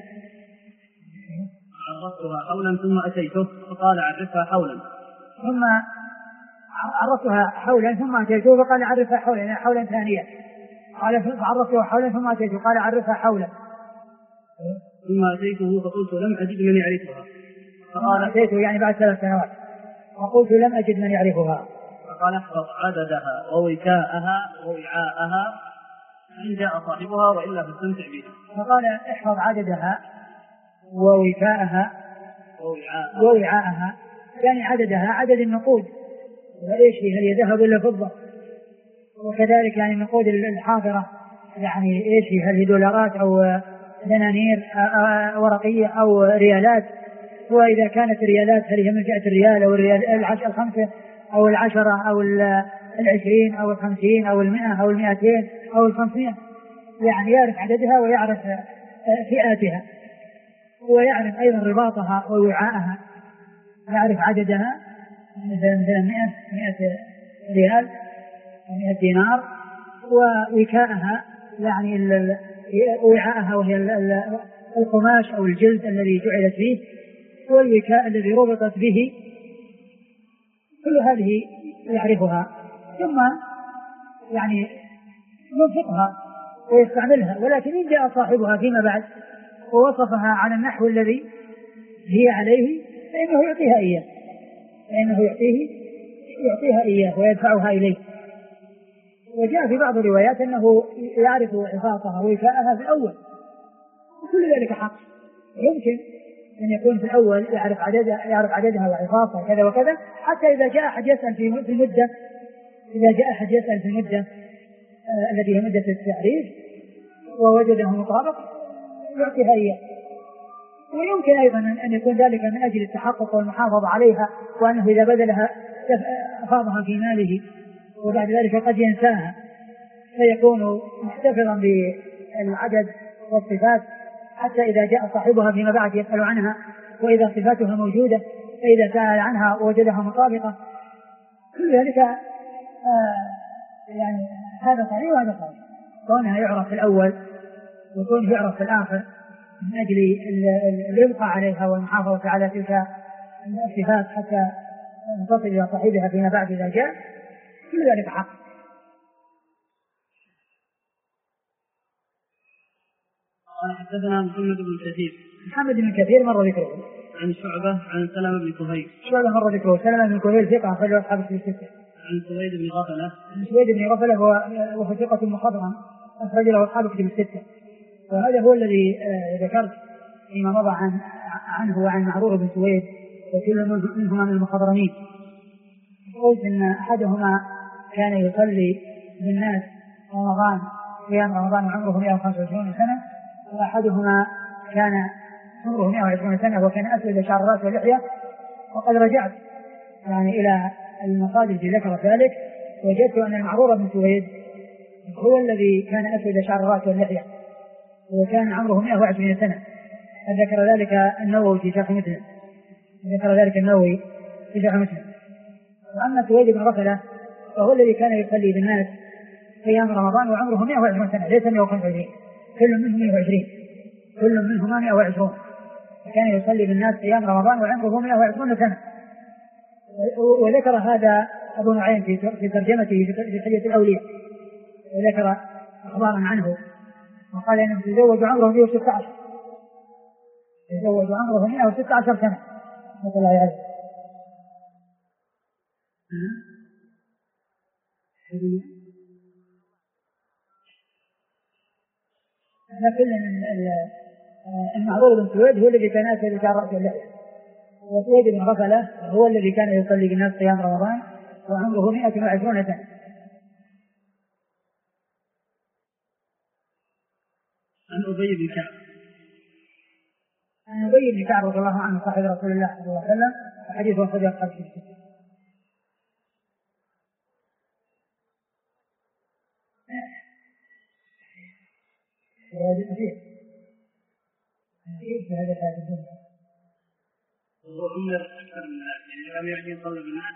عرفتها حولا ثم أتيته فقال عرفها حولا، ثم عرفتها حولا ثم أتيته فقال عرفها حولا يعني حولا ثانية. قال عرفتها حولا ثم أتيته قال عرفها حولا، ثم أتيته فقلت لم أجد من يعرفها، فقال أتيته يعني بعد 3 سنوات وقلت لم أجد من يعرفها، فقال احفظ عددها ووكاءها ووعاءها إن جاء صاحبها وإلا فاستمتع بها. فقال احفظ عددها ووكاءها ووعاءها يعني عددها عدد النقود وإيش هل يذهب ولا فضة، وكذلك يعني النقود الحاضرة يعني إيش هل هي دولارات أو دنانير ورقية أو ريالات، وإذا كانت ريالات هل هي من فئة الريال أو الريال 5 أو 10 أو 20 أو 50 أو 100 أو 200 أو 500، يعني يعرف عددها ويعرف فئاتها ويعرف أيضا رباطها ووعاءها، يعرف عددها مثلا 100 ريال 100 دينار، ووكاءها يعني وعاءها وهي القماش أو الجلد الذي جعلت فيه، والوكاء الذي ربطت به، كل هذه يعرفها ثم يعني ينفقها ويستعملها. ولكن إن جاء صاحبها فيما بعد ووصفها على النحو الذي هي عليه فإنه يعطيها إياه ويدفعها إليه. وجاء في بعض الروايات أنه يعرف حفاظها ووكاءها في الأول، وكل ذلك حق. يمكن أن يكون في الأول يعرف عددها وحفاظها كذا وكذا، حتى إذا جاء أحد يسأل في المدة التي هي مدة التعريف ووجده مطابق يعطيها إياه. ويمكن أيضا أن يكون ذلك من أجل التحقق والمحافظة عليها، وأنه إذا بذلها أفاضها في ماله وبعد ذلك قد ينساها، فيكون محتفظا بالعدد والصفات حتى إذا جاء صاحبها فيما بعد يسأل عنها، وإذا صفاتها موجودة فإذا سأل عنها ووجدها مطابقة. كل ذلك يعني هذا صحيح وهذا صحيح، كونها يعرف في الأول وكونه يعرف في الآخر من أجل الإبقاء عليها والمحافظة على تلك الصفات حتى تصل إلى صاحبها فيما بعد إذا جاء، كل ذلك حق. حدثنا محمد بن كثير مر ذكره. عن شعبة عن سلمة بن كهيل. شعبة مر ذكره. سلمة بن كهيل ثقة أخرجه أصحاب الكتب الستة. عن سويد بن غفلة. عن سويد بن غفلة وهو ثقة مخضرم أخرج له أصحاب الكتب الستة. وهذا هو الذي ذكرت فيما مضى عنه وعن معروف بن سويد، وكل منهما من المخضرمين. قلت إن أحدهما كان يصلي بالناس رمضان قيام رمضان وعمره 125 سنة، وأحدهما كان عمره 120 سنة وكان أسود شعر الرأس واللحية. وقد رجعت يعني إلى المصادر التي ذكرت ذلك، وجدت أن المعروف بن سويد هو الذي كان أسود شعر الرأس واللحية وكان عمره 120 سنة. ذكر ذلك النووي في شرح مسلم. وأما سويد بن غفلة فهو الذي كان يصلي بالناس قيام رمضان وعمره 120 سنة ليس 125، كل منهما 120. كان يصلي بالناس قيام رمضان وعمره 120 سنة. وذكر هذا أبو نعيم في ترجمته في حلية الأولياء، وذكر أخبارا عنه وقال أنه تزوج عمره 116 سنة نسأل الله يعلم. لكن المعروف بن سويد هو الذي كان أسود شعر رأسه اللحية، وسويد بن غفلة هو الذي كان يصلي بالناس قيام رمضان وعمره 120 سنة. عن أبي بن كعب رضي الله عنه صاحب رسول الله صلى الله عليه وسلم، حديث أخرجه أصحاب الكتب. في هذا الحديث وعمر أكثر من ذلك، يعني لم يعجي يصلي بالناس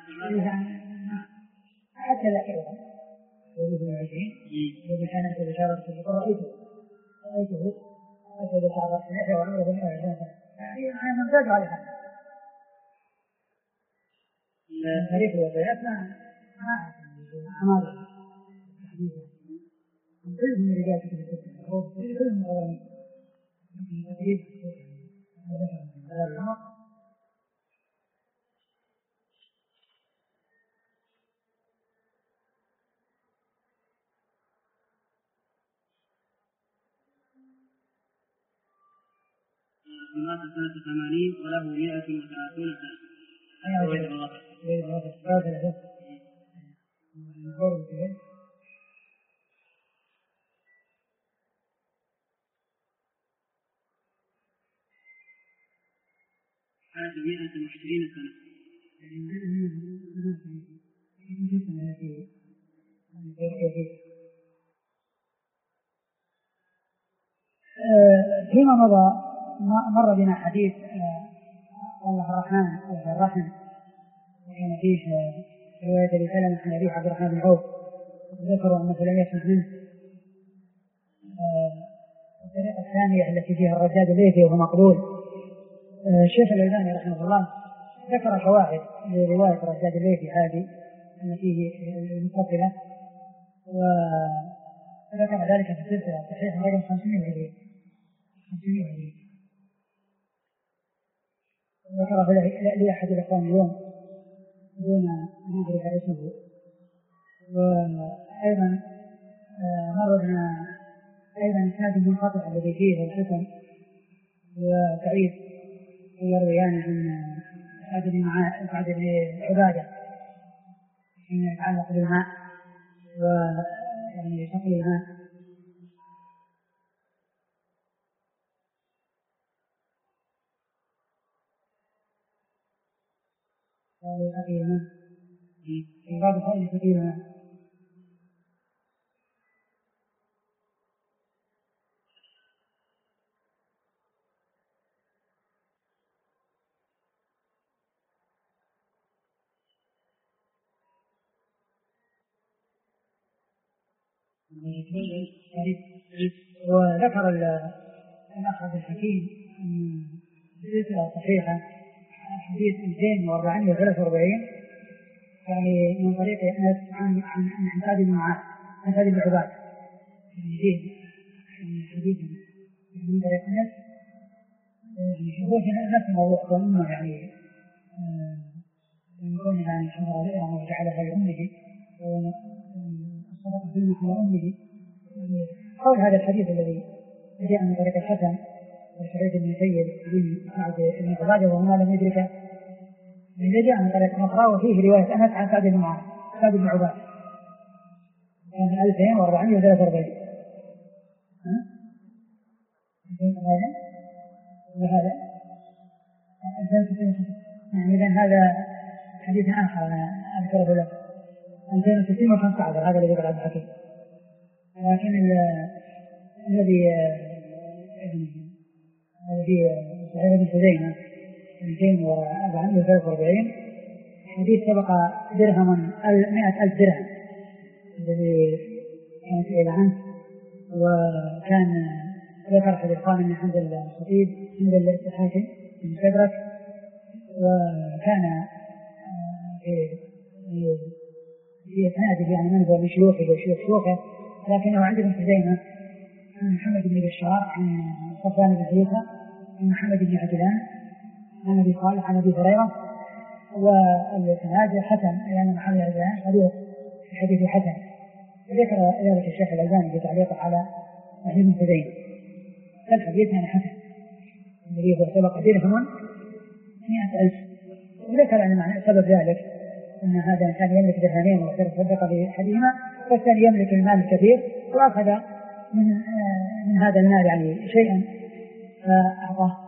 حتى ذكرها وجوه العشرين الذي كان في بشارة رأيته أسود شعر السنة وعمره 120 سنة، يعني ممتاز على هذا التاريخ والبيات ما أماره كلهم من رجال كتب الستة، كلهم غيرين مات سنة 80 وله 130 سنة. حاج 120 سنة. فيما مضى مر بنا حديث الله الرحمن وكان فيه رواية أبي سلمة عن أبي عبد الرحمن بن عوف، ذكروا أنه لم يسمع منه. الطريقة الثانية التي فيها الرجال الليثي وهو مقبول. الشيخ الألباني رحمه الله ذكر شواهد لرواية الرجال الليثي هذه التي المتصلة، وذكر ذلك في السلسلة صحيح رقم 500 هجري. ذكر لأحد الإخوان اليوم دون أن يدرك اسمه. وأيضا مرضنا أيضا إسناد منقطع الذي فيه الحسن وسعيد يرويان عن سعد بن عبادة فيما يتعلق بالماء ويعني شكل الماء. في بعض الفائدة كثيرة. وذكر الأخ عبد الحكيم أن السلسلة صحيحة حديث 2443 يعني من طريق أنس عن سعد بن معاذ عن سعد بن عباد الحديث من طريق أنس هو نفس الموضوع ضمنه يعني يكون يعني حضر الإرم وجعلها لأمه وصدق في على أمه قول هذا الحديث الذي جاء من طريق الحسن وسعيد بن سيد بن سعد بن عبادة وما لم يدرك الذي جاء من طريق أخرى وفيه رواية أنس عن سعد بن معاذ سعد بن عبادة كان 2443 وهذا يعني إذن هذا حديث آخر أنا أذكره لك 2615 هذا الذي يقول عبد الحكيم لكن الذي في صحيح ابن خزيمة 2443 حديث سبق درهم 100,000 درهم الذي كان سئل عنه وكان ذكر حديث قال من عند الخطيب عند الحاكم في المستدرك وكان في إسناده يعني من هو من شيوخه وشيوخه لكنه عند ابن خزيمة عن محمد بن بشار عن صفوان بن عيسى عن محمد بن عجلان عن أبي صالح عن أبي هريرة والإسناد حسن لأن محمد بن عجلان صدوق في حديث حسن ذكر ذلك الشيخ الألباني في تعليقه على صحيح ابن خزيمة الحديث عن حسن الذي هو سبق درهم 100,000 وذكر أن معنى سبب ذلك أن هذا الإنسان يملك درهمين وتصدق بأحدهما والثاني يملك المال الكثير وأخذ من هذا المال يعني شيئا فأعطاه.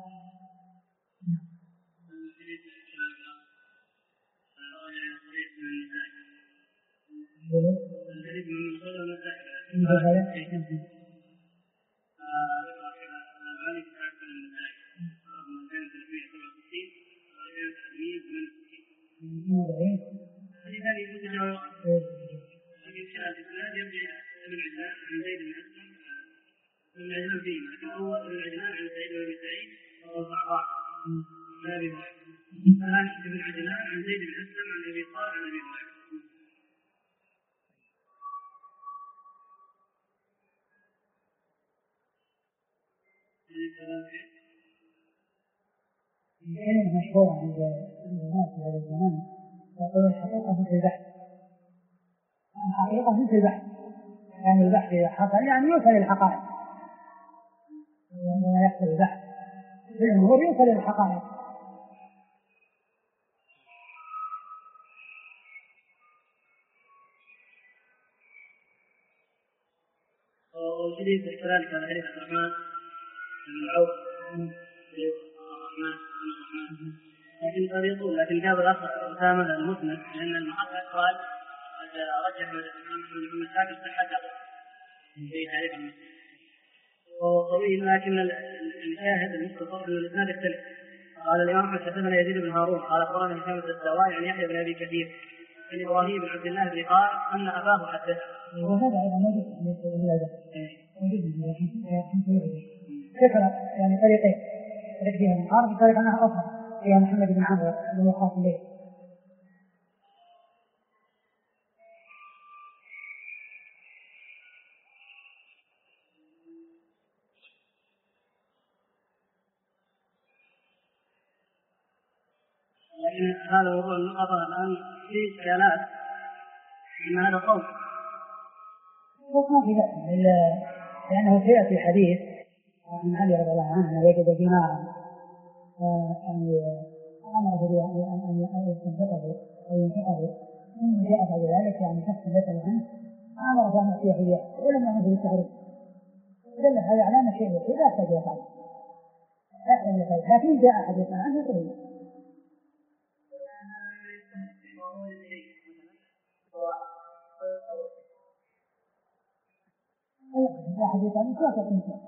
مشهور عند الناس في هذا الزمان يقول الحقيقة مثل البحث الحقيقة مثل البحث يعني البحث إذا حصل يعني يوصل الحقائق لما يحصل البحث في الأمور يوصل الحقائق وشديد كذلك على حديث الرحمن بن عوف لكن قد يطول لكن جاب الأخ أسامة المسند لأن المحقق قال رجح من مساكن صحته في تعريف المسند وهو طويل لكن الشاهد المختصر أن الإسناد يختلف. قال الإمام أحمد حدثنا يزيد بن هارون قال أخبرنا هشام الدستوائي عن يحيى بن أبي كثير عن إبراهيم بن عبد الله بن قال أن أباه حدثه وهذا أيضا موجود ذكر يعني طريقين طريق فيها المقارب وطريق أنها أخرى هي محمد بن عمرو بن وقاص الليل لكن هذا موضوع المقاطعة الآن في إشكالات إن هذا صوت ما في بأس لأنه سيأتي حديث عن علي رضي الله عنه أنه وجد دينارا يعني أمره أن يستنفقه أو ينفقه ثم جاء بعد ذلك يعني شخص يسأل عنه أمره أن يأتيه إياه ولم يأمره بالتحريم دل هذا على أن شيء لا يحتاج إلى قلب لكن جاء حديث عنه قليل لا حديث عنه لا تقنطه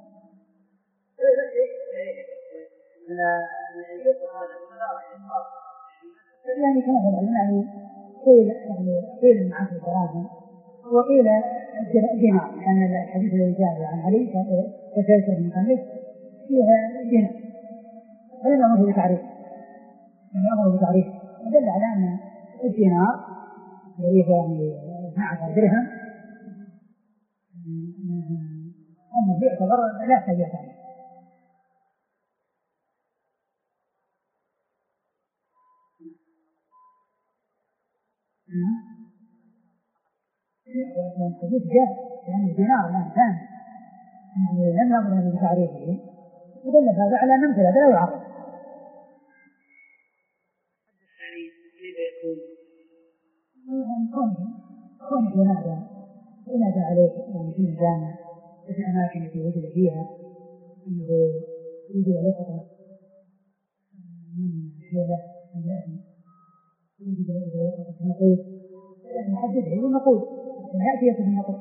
يعني كما هو يعني قيل معه الدراهم وقيل دينار، لأن الحديث الذي جاء عن علي كثيرة من خمس فيها دينار، فلم يأمره بتعريف، دل على أن الدينار الذي هو يعني 12 درهم أنه يعتبر لا يحتاج عنه. الحديث جاء يعني الدينار الآن ثاني يعني لم يأمر بتعريفه، ودل هذا على أن مثل هذا لا يعرف. كونه ينادى عليه يعني في الجامع في الأماكن التي وجد فيها أنه يوجد لقطة من هذا يوجد لقطة نقود نحدده بالنقود يأتي بالنقود.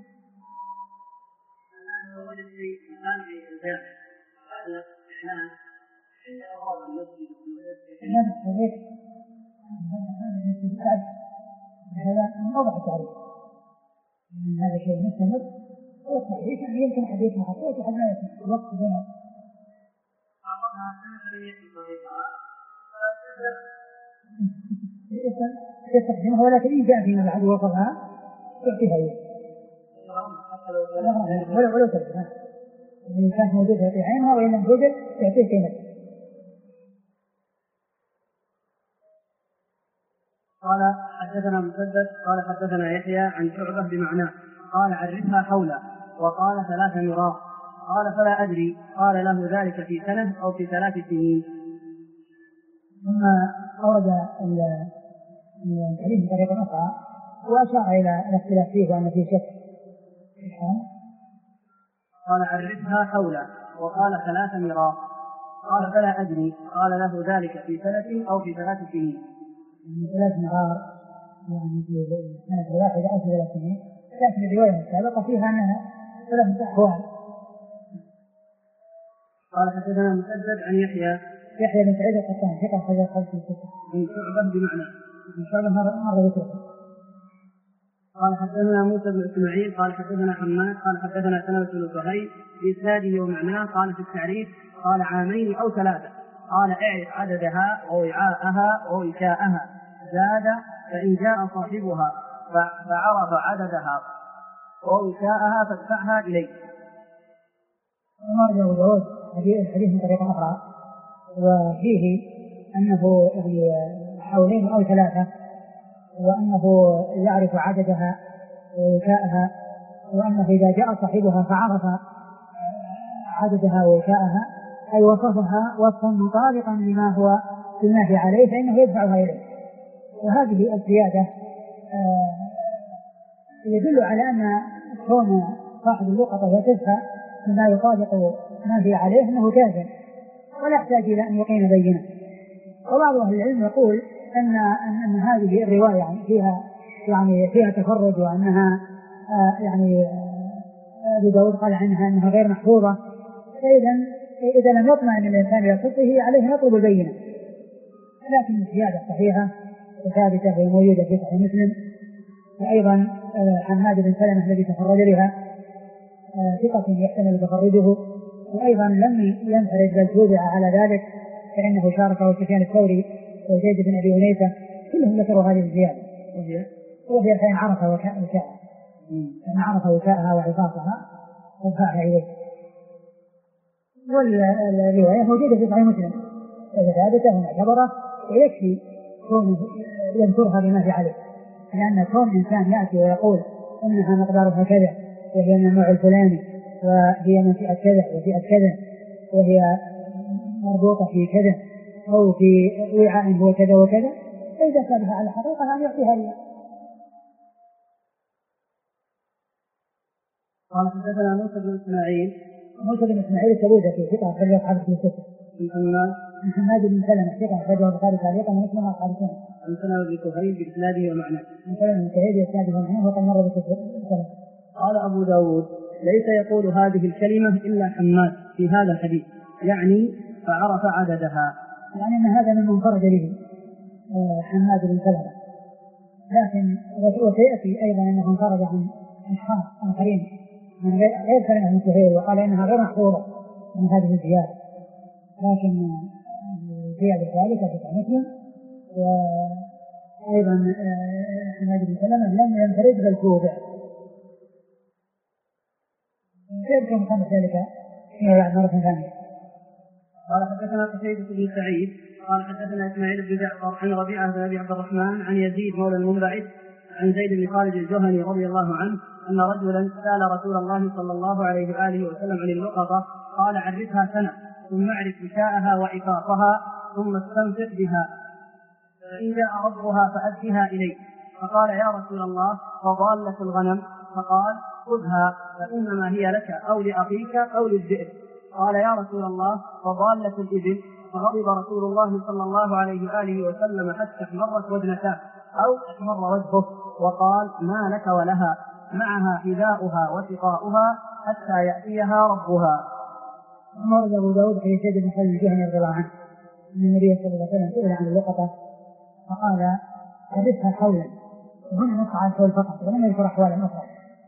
هذا من أوضح التعريف، هذا شيء مستمر والتعريف يمكن حديث محطوط وحد لا يكون الوقت بينه. يستخدمها ولكن إن جاء فيما بعد وصفها يعطيها إياه ولو ترجمها إن كانت موجودة في عينها وإن لم توجد تعطيه قيمته. قال حدثنا مسدد قال حدثنا يحيى عن شعبة بمعناه قال عرفها حولا وقال 3 مرات قال فلا أدري قال له ذلك في سنة أو في 3 سنين. ثم أورد الحديث بطريقة أخرى وأشار إلى الاختلاف فيه وأن فيه شك. قال عرفها حولا وقال 3 مرات قال فلا أدري قال له ذلك في سنة أو في 3 سنين. من 3 مرات يعني في سنة واحدة أو في 3 سنين، لكن الرواية السابقة فيها أنها 3 أحوال. قال حدثنا مسدد عن يحيى بن سعيد القطان ثقة خرج 5 6 من شعبة بمعنى من شعبة مرة ذكره. قال حدثنا موسى بن إسماعيل قال حدثنا حماد قال حدثنا سلمة بن زهير بإسناده ومعناه قال في التعريف قال 2 أو 3 قال اعرف عددها ووعاءها ووكاءها زاد فإن جاء صاحبها فعرف عددها ووكاءها فادفعها إليه. ومرجع أبو داود الحديث من طريقة أخرى وفيه أنه 2 أو 3 وأنه يعرف عددها ووكاءها وأنه إذا جاء صاحبها فعرف عددها ووكاءها أي وصفها وصفا مطابقا لما هو في النهي عليه فإنه يدفعها إليه. وهذه الزيادة يدل على أن كون صاحب اللقطة يصفها بما يطابق ما في عليه أنه كاذب ولا يحتاج إلى أن يقيم بينه. وبعض أهل العلم يقول أن هذه الرواية فيها تفرد وأنها أبو داود قال عنها أنها غير محفوظة. إذا لم يطمئن الإنسان إلى صدقه عليه نطلب البينة، لكن الزيادة صحيحة وثابتة وموجودة في صحيح مسلم. وأيضا حماد بن سلمة الذي تفرد بها ثقة يحتمل تفرده، وأيضا لم ينفرد بل توبع على ذلك فإنه شاركه سفيان الثوري وزيد بن أبي أنيسة كلهم ذكروا هذه الزيادة وهي فإن عرف وكاءها فإن عرف وكاءها وعفاصها وفاها إليه. والرواية موجودة في صحيح مسلم ثابتة ومعتبرة ويكفي كون يذكرها بما في عليه، لأن كون إنسان يأتي ويقول إنها مقدارها كذا وهي من النوع الفلاني وهي من فئة كذا وفئة كذا وهي مربوطة في كذا أو في وعاء هو كذا وكذا فإذا كانها على حقيقة أن يعطيها لي. قال حدثنا موسى بن إسماعيل التبوذكي في ثقة أخرجه أصحاب الكتب الستة. عن حماد بن سلمة ثقة أخرجه البخاري تعليقا ومسلم أصحاب السنن. عن سلمة بن زهير بإسناده ومعناه. عن سلمة بن زهير بإسناده ومعناه وقد مر بكتب. قال أبو داود ليس يقول هذه الكلمة إلا حماد في هذا الحديث يعني فعرف عددها، يعني أن هذا ممن انفرد به حماد بن سلمة لكن وسيأتي أيضا أنه انفرد عن أشخاص آخرين من غير كلمة ابن كثير وقال إنها غير مشهورة من هذه الزيادة، لكن زيادة ذلك في مسلم. وأيضا حماد بن سلمة لم ينفرد بل توبع. يمكن خمس ذلك فيما مرة ثانية. قال حدثنا قتيبة بن سعيد قال حدثنا إسماعيل بن جعفر عن ربيعة بن أبي عبد الرحمن عن يزيد مولى المنبعث عن زيد بن خالد الجهني رضي الله عنه أن رجلا سأل رسول الله صلى الله عليه وآله وسلم عن اللقطة قال عرفها سنة ثم اعرف بشاءها وعقاقها ثم استنفق بها فإن جاء ربها فأدها إليه. فقال يا رسول الله وضالة الغنم؟ فقال خذها فإنما هي لك أو لأخيك أو للذئب. قال يا رسول الله وضالة الإبل؟ فغضب رسول الله صلى الله عليه وآله وسلم حتى احمرت وجنتاه أو احمر وجهه وقال ما لك ولها معها حذاؤها وسقاؤها حتى يأتيها ربها. أمر أبو داود في زيد بن خالد الجهني رضي الله عنه أن النبي صلى الله عليه وسلم سئل عن اللقطة فقال عرفها حولا، وهنا نقع على الحول فقط ولم يذكر أحوالا أخرى.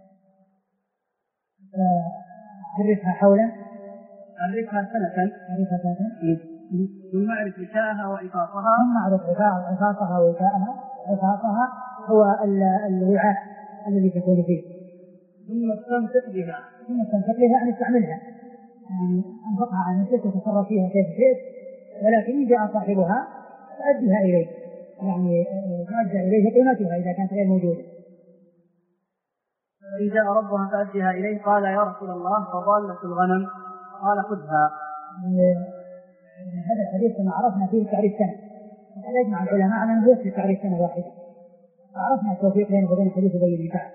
عرفها حولا، عرفها سنة ثم اعرف وكاءها وعقاقها. ثم اعرف عقاقها ووكاءها. عقاقها هو الوعاء الذي تكون فيه. ثم استنفق بها. ثم استنفق بها أن استعملها، يعني أنفقها عن نفسك وتصرف فيها كيف شئت، ولكن إن جاء صاحبها فأدها إليه، يعني تؤدى إليه قيمتها إذا كانت غير موجودة. إن جاء ربها فأدها إليه. قال يا رسول الله فضالة الغنم؟ قال خذها. هذا الحديث كما عرفنا فيه تعريف سنة، وقد يجمع العلماء على أنه يكفي تعريف سنة واحدة. عرفنا التوفيق بين الحديث بين بعد.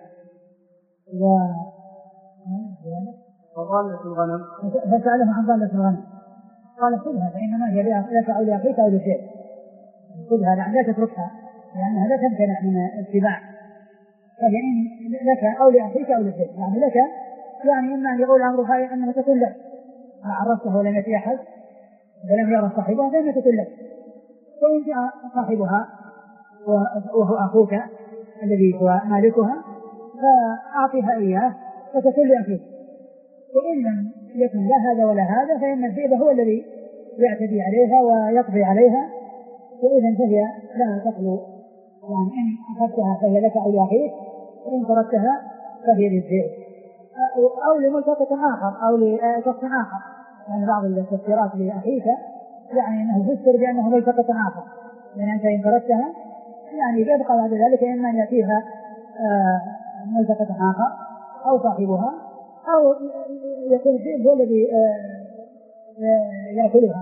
وضالة الغنم؟ فسأله عن ضالة الغنم قال خذها فإنما هي لك أو لأخيك أو لشيء. خذها يعني لا تتركها لأنها لا تمتنع من اتباع، فهي لك أو لأخيك أو لشيء، يعني لك يعني إما أن يقول أمر خير أنها تكون لك، عرفته ولم يأتي أحد ولم يرى صاحبها فإنها تكون لك. وإن جاء صاحبها وهو أخوك الذي هو مالكها فأعطيها إياه فتكون لأخيك. وإن لم يكن لا هذا ولا هذا فإن الذئب هو الذي يعتدي عليها ويقضي عليها، وإذن فهي لا تخلو، يعني إن أخذتها فهي لك أو لأخيك، وإن تركتها فهي للذئب أو لملتقط آخر أو لشخص آخر. يعني بعض التفسيرات لأخيك يعني أنه يفسر بأنه ملتقط آخر، لأن أنت إن تركتها يعني يبقى بعد ذلك إما أن يأتيها ملتقط آخر أو صاحبها أو يكون الذئب هو الذي يأكلها،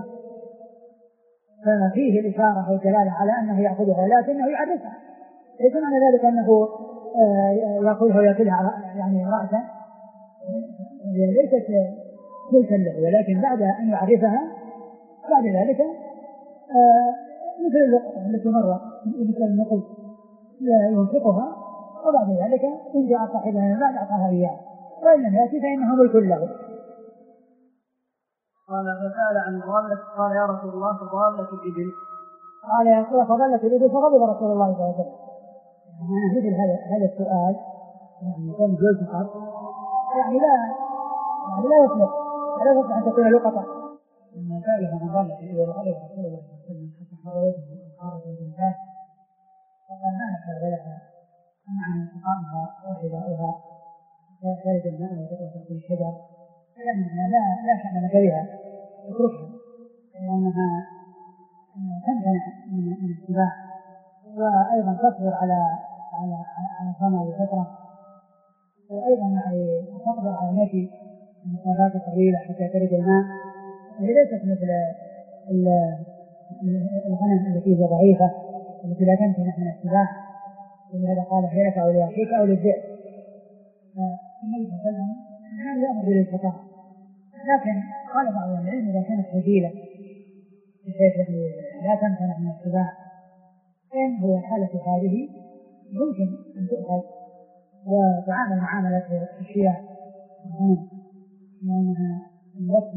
ففيه الإشارة والدلالة على أنه يأخذها لكنه يعرفها، ليس معنى ذلك أنه يأخذها ويأكلها يعني رأسا، ليست ملكا له، ولكن بعد أن يعرفها بعد ذلك مثل اللقطة التي مرة مثل النقود ينفقها وبعد ذلك إن جاء صاحبها من بعد أعطاها إياه، وإن لم يأتي فإنه ملك له. قال فسأل عن ضالة؟ قال يا رسول الله فضالة الإبل؟ قال يا رسول الله فضالة الإبل؟ فغضب رسول الله صلى الله عليه وسلم. مثل هذا السؤال يعني يكون جوز فقط يعني لا يصلح أن تكون لقطة. لما سأله عن ضالة الإبل غضب رسول الله صلى الله عليه وسلم حتى حررته وخرج الإنسان فقال ما نفعل لها معنى انتقامها وحذاؤها خارج الماء وتأتي الشجر، لأنها لا شأن لك بها، اتركها لأنها تمتنع من السباع، وأيضا تصبر على صنع الفترة، وأيضا يعني تصبر على المشي المسافات الطويلة حتى ترد الماء، وهي ليست مثل الغنم التي هي ضعيفة التي لا تمتنع من السباع، ولهذا قال هي لك أو لأخيك أو للذئب. النبي صلى الله عليه وسلم كان يأمر بالالتقاط، لكن قال بعض العلم إذا كانت هزيلة بحيث لا تمتنع من السباع فإن هو حالة هذه يمكن أن تؤخذ وتعامل معاملة الشياء الغنم، لأنها الوقت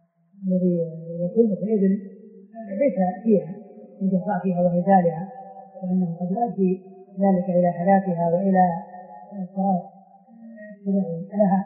الذي يكون في الإبل ليس فيها الجفاء فيها وهزالها، وأنه قد يؤدي ذلك إلى هلاكها وإلى الصراط لها.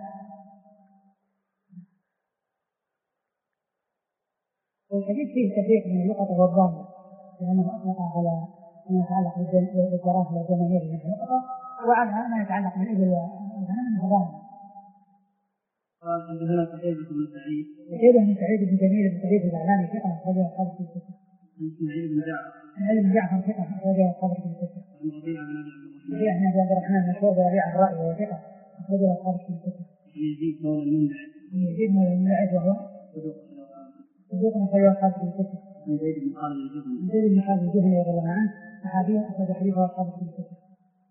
والحديث فيه تفريق من اللقطة والضامة، لأنه أطلق على ما يتعلق بالجراحة والجماهير من اللقطة، وعنها ما يتعلق بالإبل والغنم من الضامة. قال حدثنا قتيبة بن سعيد. قتيبة بن سعيد بن جميل بن سعيد الإعلامي ثقة أخرجه أصحاب الكتب الستة. إسماعيل بن جعفر. إسماعيل بن جعفر ثقة أخرجه أصحاب الكتب الستة. ربيعة بن عبد الرحمن مشهور بربيعة الرأي وهو ثقة أخرجه أصحاب الكتب الستة. يزيد مولى المنبعث. يزيد مولى المنبعث وهو صدوق أخرجه أصحاب الكتب الستة. عن زيد بن خالد الجهني. زيد بن خالد الجهني رضي الله عنه صحابي أخرج حديثه أصحاب الكتب الستة.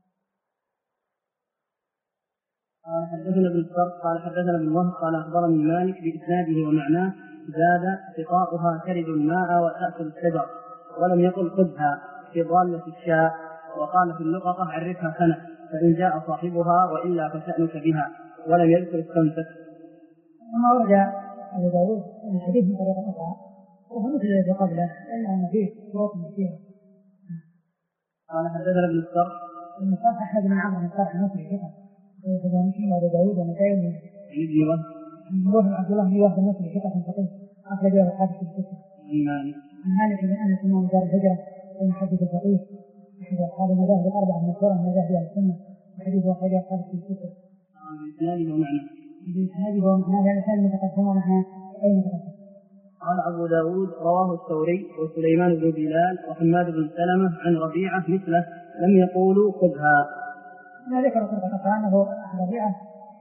قال حدثنا ابن الصرف قال حدثنا ابن وهب قال اخبرني مالك باسناده ومعناه زاد سقاؤها ترد الماء وتاكل الشجر ولم يقل خذها في ضاله الشاء. وقال في اللقطه عرفها سنه فان جاء صاحبها والا فشانك بها ولم يذكر السمسك. وما ورد ابو داود الحديث من طريقه اخرى وهو مثل الذي قبله الا ان فيه شروط كثيره. قال حدثنا ابن الصرف. ابن الصرف احمد بن عمرو بن الصرف المصري ثقه وكذا مسلم وابو داود ونسائي ابن وهب عبد الله بن وهب المصري ثقه فقيه اخرجه اصحاب الكتب. عن مالك بن انس امام دار الهجره المحدث الفقيه احد اصحاب المذاهب الاربعه المشهوره من مذاهب اهل السنه وحديث اخرجه اصحاب الكتب. بإسناده ومعناه. بإسناده ومعناه لأن كان متقدم ونحن أي متقدم. قال أبو داود رواه الثوري وسليمان بن بلال وحماد بن سلمة عن ربيعة مثله لم يقولوا خذها. ما ذكر طريقة أنه ربيعة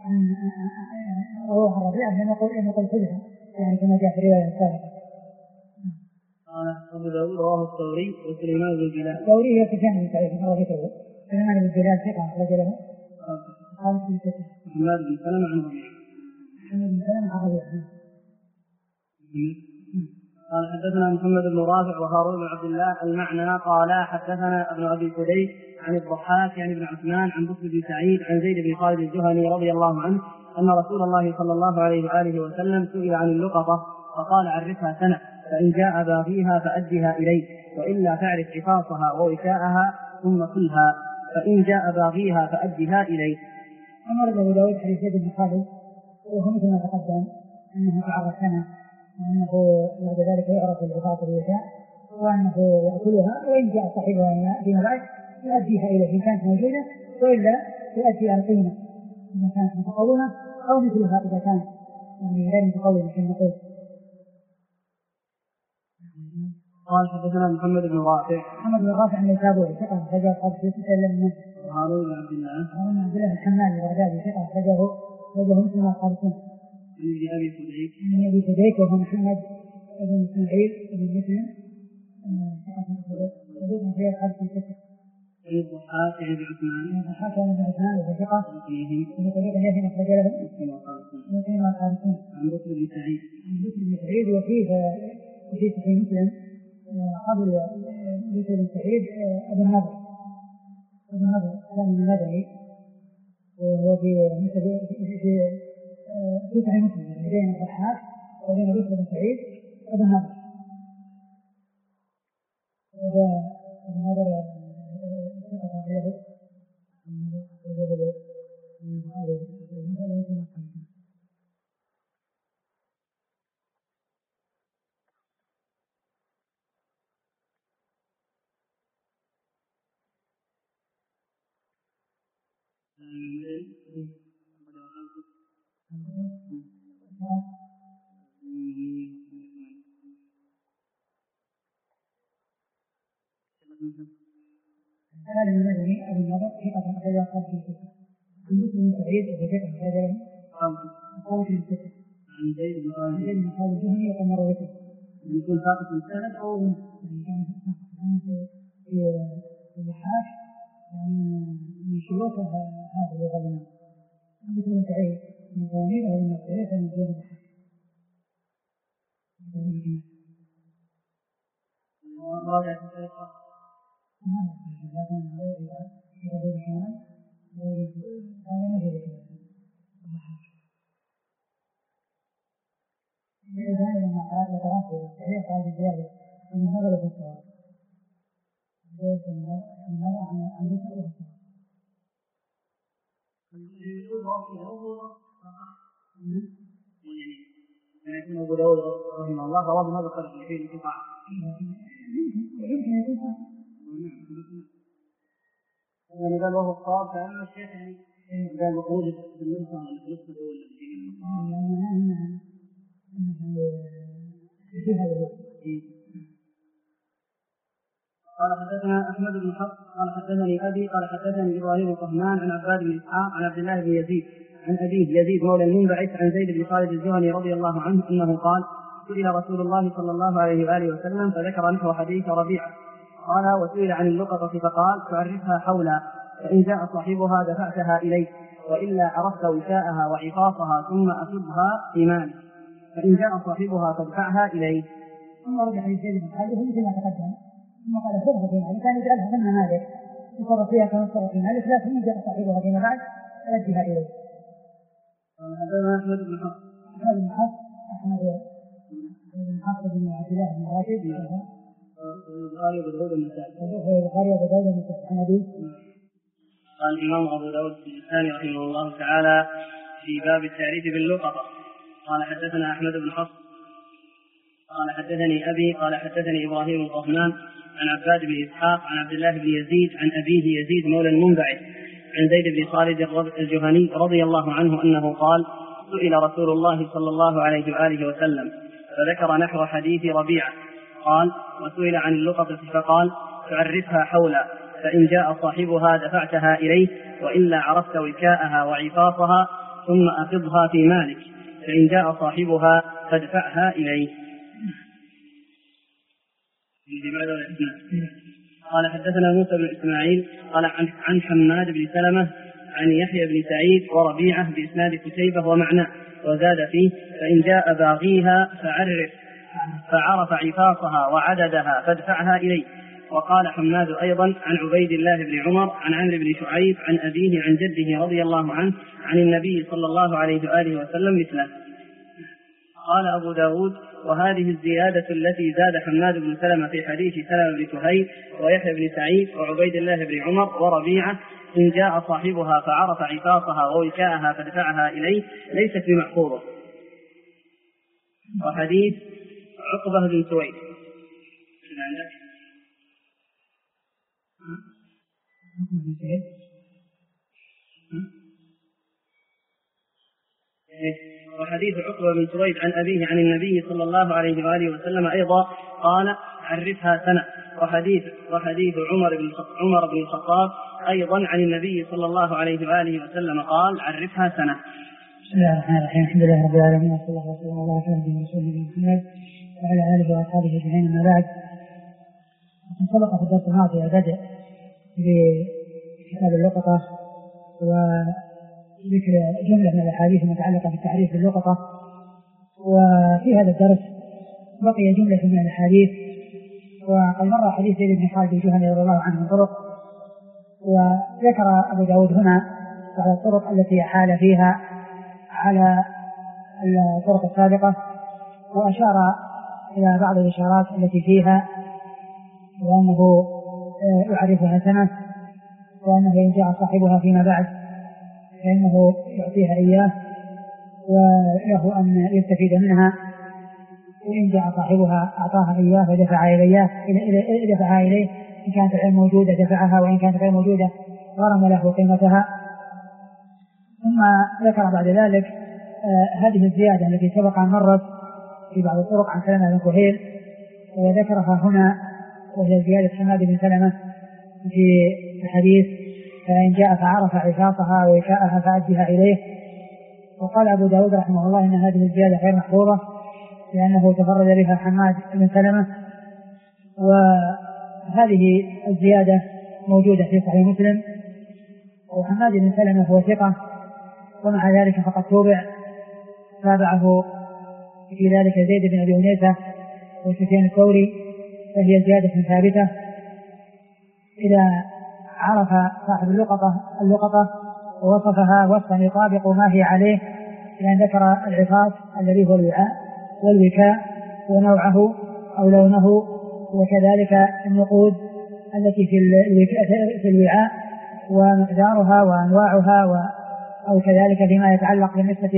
وهو ربيعة لم يقول خذها يعني كما جاء في الرواية السابقة. قال أبو داود رواه الثوري وسليمان بن بلال. الثوري هو سفيان بن سعيد مرة ذكره سليمان بن بلال ثقة رجله قال في الكتب. حماد بن سلمة عن ربيعة. حماد بن سلمة عن ربيعة. قال حدثنا محمد بن رافع وهارون بن عبد الله المعنى قال حدثنا ابن ابي فديك عن الضحاك عن ابن عثمان عن بكر بن سعيد عن زيد بن خالد الجهني رضي الله عنه ان رسول الله صلى الله عليه واله وسلم سئل عن اللقطه فقال عرفها سنه فان جاء باغيها فادها اليه والا فاعرف عفاصها ووشاءها ثم كلها فان جاء باغيها فادها اليه. أمر أبو داود حديث زيد بن خالد وهو مثل ما تقدم أنه تعرف سنة وأنه بعد ذلك يعرف العفاص والوشاء وأنه يأكلها وإن جاء صاحبها فيما بعد يؤديها إليه إن كانت موجودة وإلا يؤدي القيمة إذا كانت متقومة أو مثلها إذا كانت يعني غير متقومة كما نقول. قال حدثنا محمد بن رافع. محمد بن رافع من التابعي ثقة رجع أصحاب الكتب إلا من هارون بن عبد الله. هارون بن عبد الله الحمالي البغدادي ثقة رجعه مثل ما أصحاب السنة. من أبي فديك. من أبي فديك وهو محمد بن إسماعيل بن مسلم ثقة في أصحاب الكتب. الضحاك عن ابن عثمان. الضحاك عن ابن عثمان وهو ثقة في طريق يحيى أخرج له مسلم وأصحاب السنة. عن بكر بن سعيد. عن بكر بن سعيد وفي صحيح مسلم قبل بكر بن سعيد أبو النضر كان من المدعي وهو في صحيح مسلم بين الضحاك وبين بكر بن سعيد أبو النضر وهو أبو النضر ثقة غيره قال المدني أبو النضر ثقة أخرج أصحاب الكتب. عن بكر بن سعيد وهو ثقة أخرج أصحاب الكتب. عن زيد بن خالد الجهني وقد مر ذكره. يكون ساقط السند أو في الضحاك من شروطه هذا اللي قبلنا. عن بكر بن سعيد من قوانين أو من الطريقة من دون الضحاك. ورابع الطريقة. يكون أبو داود رحمه الله رواه ما ذكر في الانقطاع. يمكن يكون يعني قال وهو الصواب كأن الشيخ قال وجد بالنسبة للنسبة قال حدثنا أحمد بن حفص قال حدثني أبي قال حدثني إبراهيم الطهمان عن عباد بن إسحاق عن عبد الله بن يزيد عن أبيه يزيد مولى المنبعث عن زيد بن خالد الجهني رضي الله عنه أنه قال سئل رسول الله صلى الله عليه وآله وسلم فذكر نحو حديث ربيعة قال وسئل عن اللقطة فقال تعرفها حولا فإن جاء صاحبها دفعتها إليه وإلا عرفت وشاءها وعفاصها ثم أصبها في مالك فإن جاء صاحبها فادفعها إليه. ثم رجع لزيد بن خالد مثل ما تقدم ثم قال خذها في مالك كان يجعلها ضمن مالك يصرف فيها كما يصرف في مالك لكن إن جاء صاحبها فيما بعد فأدها إليه. هذا أحمد بن حفص أحمد بن حفص بن عبد الله بن راشد البخاري وأبو داود النسائي عن أبيه. قال الإمام أبو داود السجستاني رحمه الله تعالى في باب التعريف باللقطة قال حدثنا أحمد بن حفص قال حدثني أبي قال حدثني إبراهيم الطهمان عن عباد بن إسحاق عن عبد الله بن يزيد عن أبيه يزيد مولى المنبعث عن زيد بن خالد الجهني رضي الله عنه أنه قال سئل رسول الله صلى الله عليه وآله وسلم فذكر نحو حديث ربيعة قال وسئل عن اللقطة فقال تعرفها حولا فإن جاء صاحبها دفعتها إليه وإلا عرفت وكاءها وعفاصها ثم أفضها في مالك فإن جاء صاحبها فادفعها إليه. قال حدثنا موسى بن إسماعيل قال عن حماد بن سلمة عن يحيى بن سعيد وربيعة بإسناد كتيبة ومعناه وزاد فيه فإن جاء باغيها فعرف عفاصها وعددها فادفعها إليه. وقال حماد أيضا عن عبيد الله بن عمر عن عمرو بن شعيب عن أبيه عن جده رضي الله عنه عن النبي صلى الله عليه وآله وسلم مثله. قال أبو داود وهذه الزيادة التي زاد حماد بن سلمة في حديث سلمة بن كهيل ويحيى بن سعيد وعبيد الله بن عمر وربيعة إن جاء صاحبها فعرف عفاصها ووكاءها فدفعها إليه ليست بمحفوظة. وحديث عقبة بن سويد وحديث عقبة بن سويد عن أبيه عن النبي صلى الله عليه وآله وسلم أيضا قال عرفها سنة. وحديث عمر بن الخطاب أيضا عن النبي صلى الله عليه وآله وسلم قال عرفها سنة. بسم الله الرحمن الرحيم الحمد لله رب العالمين وصلى الله وسلم على رسوله محمد وعلى آله وأصحابه أجمعين أما بعد. سبق في الدرس الماضي البدء بكتاب اللقطة وذكر جملة من الأحاديث المتعلقة بالتعريف باللقطة وفي هذا الدرس بقي جملة من الأحاديث وقد مر حديث زيد بن خالد الجهني رضي الله عنه من طرق وذكر أبو داود هنا بعض الطرق التي أحال فيها على الطرق السابقة وأشار إلى بعض الإشارات التي فيها وأنه يعرفها سنة وأنه إن جاء صاحبها فيما بعد فإنه يعطيها إياه وله أن يستفيد منها وإن جاء صاحبها أعطاها إياه فدفعها إليه إن كانت غير موجودة دفعها وإن كانت غير موجودة غرم له قيمتها. ثم ذكر بعد ذلك هذه الزيادة التي سبق أن مرت في بعض الطرق عن سلمة بن كهيل وذكرها هنا وهي زيادة حماد بن سلمة في الحديث فإن جاء فعرف عفاصها ووكاءها فأدها إليه. وقال أبو داود رحمه الله إن هذه الزيادة غير محفوظة لأنه تفرد بها حماد بن سلمة وهذه الزيادة موجودة في صحيح مسلم وحماد بن سلمة هو ثقة ومع ذلك فقد تابعه في ذلك زيد بن أبي أنيسة وسفيان الثوري فهي زيادة ثابتة. إذا عرف صاحب اللقطة ووصفها وصفا يطابق ما هي عليه لأن ذكر العفاص الذي هو الوعاء والوكاء ونوعه أو لونه وكذلك النقود التي في الوعاء ومقدارها وأنواعها أو كذلك فيما يتعلق بالنسبة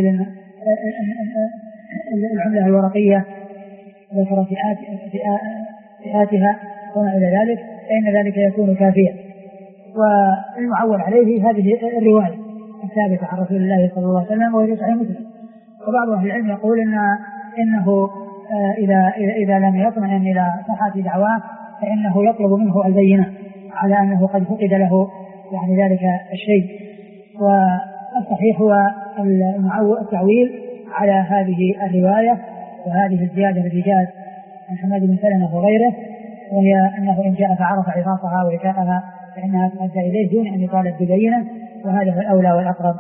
للعملة الورقية ذكر فئاتها وما إلى ذلك، فإن ذلك يكون كافيا. والمعول عليه هذه الرواية الثابتة عن رسول الله صلى الله عليه وسلم وهي صحيح مسلم. وبعض أهل العلم يقول إنه إذا لم يطمئن إلى صحة دعواه فإنه يطلب منه البينة على أنه قد فقد له يعني ذلك الشيء. والصحيح هو التعويل على هذه الرواية وهذه الزيادة التي جاءت عن حماد بن سلمة وغيره، وهي أنه إن جاء فعرف عظاصها وإكاءها فإنها تؤدى إليه دون أن يطالب ببينة، وهذا هو الأولى والأقرب.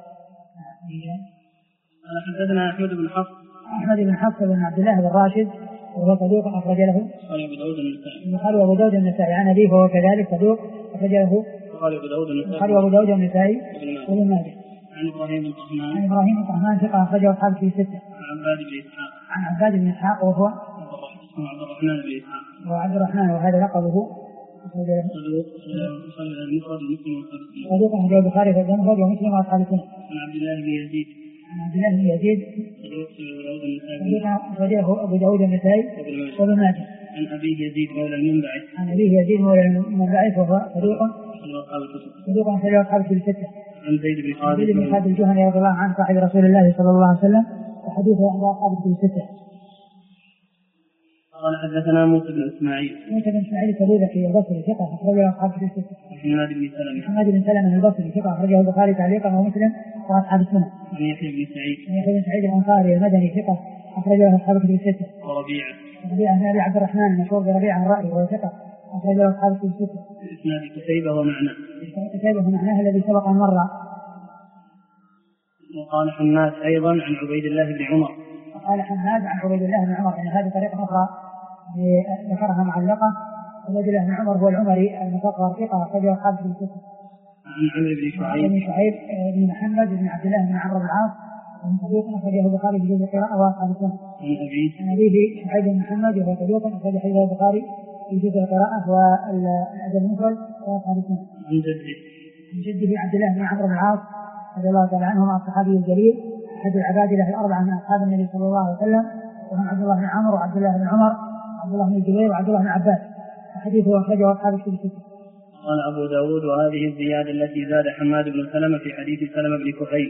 حدثنا أحمد بن حفص بن عبد الله بن راشد وهو صدوق أخرج له البخاري وأبو داود النسائي عن أبيه وهو كذلك صدوق أخرج له البخاري وأبو داود النسائي وابن ماجه. عن إبراهيم بن طهمان ثقة أخرجه أصحابه في 6. عن عباد بن إسحاق وهو عبد الرحمن وهذا لقبه صدوق أخرجه البخاري في المفرد ومسلم وأصحاب السنن. عن عبد الله بن يزيد أخرجه أبو داود النسائي وابن ماجه. عن أبيه يزيد مولى المنبعث وهو صدوق أخرجه أصحابه في 6. عن زيد بن خالد الجهني رضي الله عنه صاحب رسول الله صلى الله عليه وسلم وحديثه عند أصحابه في 6. قال حدثنا موسى بن إسماعيل الكبيري البصري ثقة أخرجه أصحابه في 6. حماد بن سلمة البصري ثقة أخرجه البخاري تعليقا ومسلم وأصحاب السنن. عن يحيى بن سعيد الأنصاري المدني ثقة أخرجه أصحابه في 6. وربيعة بن أبي عبد الرحمن المشهور بربيعة الرأي وهو ثقة أخرجه أصحابه في 6. إسناد قتيبة ومعناه الذي سبق أن مر. وقال حماد أيضا عن عبيد الله بن عمر. يعني هذه طريقة أخرى ذكرها معلقة. عبيد الله بن عمر هو العمري المصغر ثقة أخرجه أصحابه في 6. عن عمرو بن شعيب بن محمد بن عبد الله بن عمرو بن العاص ومن صدوق أخرجه البخاري في جزء القراءة وأصحاب السنن. عن أبيه شعيب بن محمد وهو صدوق أخرجه البخاري في جزء القراءة والأدب المفرد وأصحاب السنن. عن جده عبد الله بن عمرو بن العاص رضي الله تعالى عنهما الصحابي الجليل أحد العبادلة الأربعة من أصحاب النبي صلى الله عليه وسلم، وهم عبد الله بن عمرو وعبد الله بن عمر وعبد الله بن الزبير وعبد الله بن عباس. حديثه أخرجه أصحاب الكتب. قال أبو داود وهذه الزيادة التي زاد حماد بن سلمة في حديث سلمة بن كهيل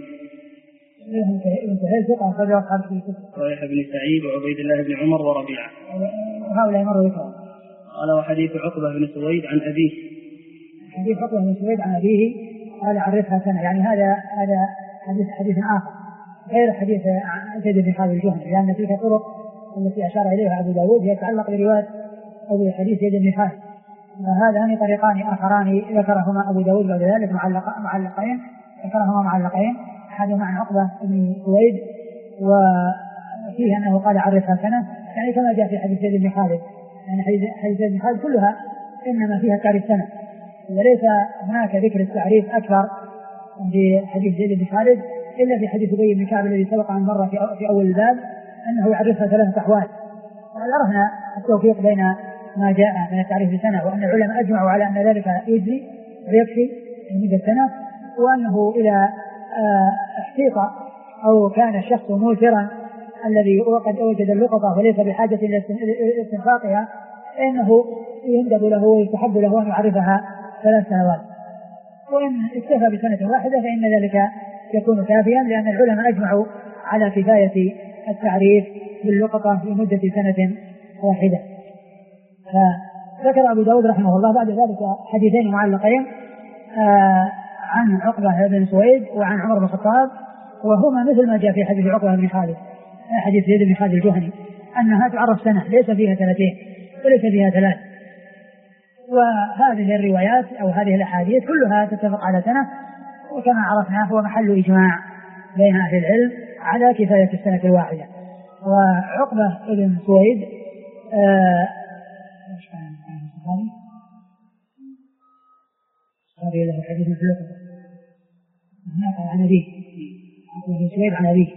ثقة أخرجه أصحاب الكتب. ويحيى بن سعيد وعبيد الله بن عمر وربيعة وهؤلاء مروا ذكرهم. قال وحديث عقبة بن سويد عن أبيه. حديث عقبة بن سويد عن أبيه قال عرفها سنة، يعني هذا حديث آخر غير حديث زيد بن خالد الجهني، لأن تلك الطرق التي أشار إليها أبو داود هي تتعلق برواية أو بحديث زيد بن خالد. هذان طريقان آخران ذكرهما أبو داود بعد ذلك معلقين أحدهما عن عقبة بن سويد وفيه أنه قال عرفها سنة، يعني كما جاء في حديث زيد بن خالد، يعني حديث زيد بن خالد كلها إنما فيها تعريف سنة، وليس هناك ذكر التعريف أكثر في حديث زيد بن خالد إلا في حديث أبي بن كعب الذي سبق عن مرة في أول الباب أنه يعرفها 3 أحوال. وعرفنا التوفيق بين ما جاء من التعريف بسنة وأن العلماء أجمعوا على أن ذلك يجزي ويكفي مدة سنة، وأنه إلى احقيق أو كان الشخص موثرا الذي قد أوجد اللقطة وليس بحاجة إلى استنفاقها إنه يندب له ويستحب له أن يعرفها 3 سنوات، وإن اكتفى بسنة واحدة فإن ذلك يكون كافيا، لأن العلماء أجمعوا على كفاية التعريف باللقطة في مدة سنة واحدة. فذكر أبو داود رحمه الله بعد ذلك حديثين معلقين عن عقبة بن سويد وعن عمر بن الخطاب، وهما مثل ما جاء في حديث عقبة بن خالد حديث زيد بن خالد الجهني أنها تعرف سنة ليس فيها 2 وليس فيها 3. وهذه الروايات أو هذه الأحاديث كلها تتفق على سنة، وكما عرفنا هو محل إجماع بين أهل العلم على كفاية السنة الواحدة. وعقبة بن سويد هذه له حديث في اللقطة هناك عن أبيه عقبة بن سويد عن أبيه،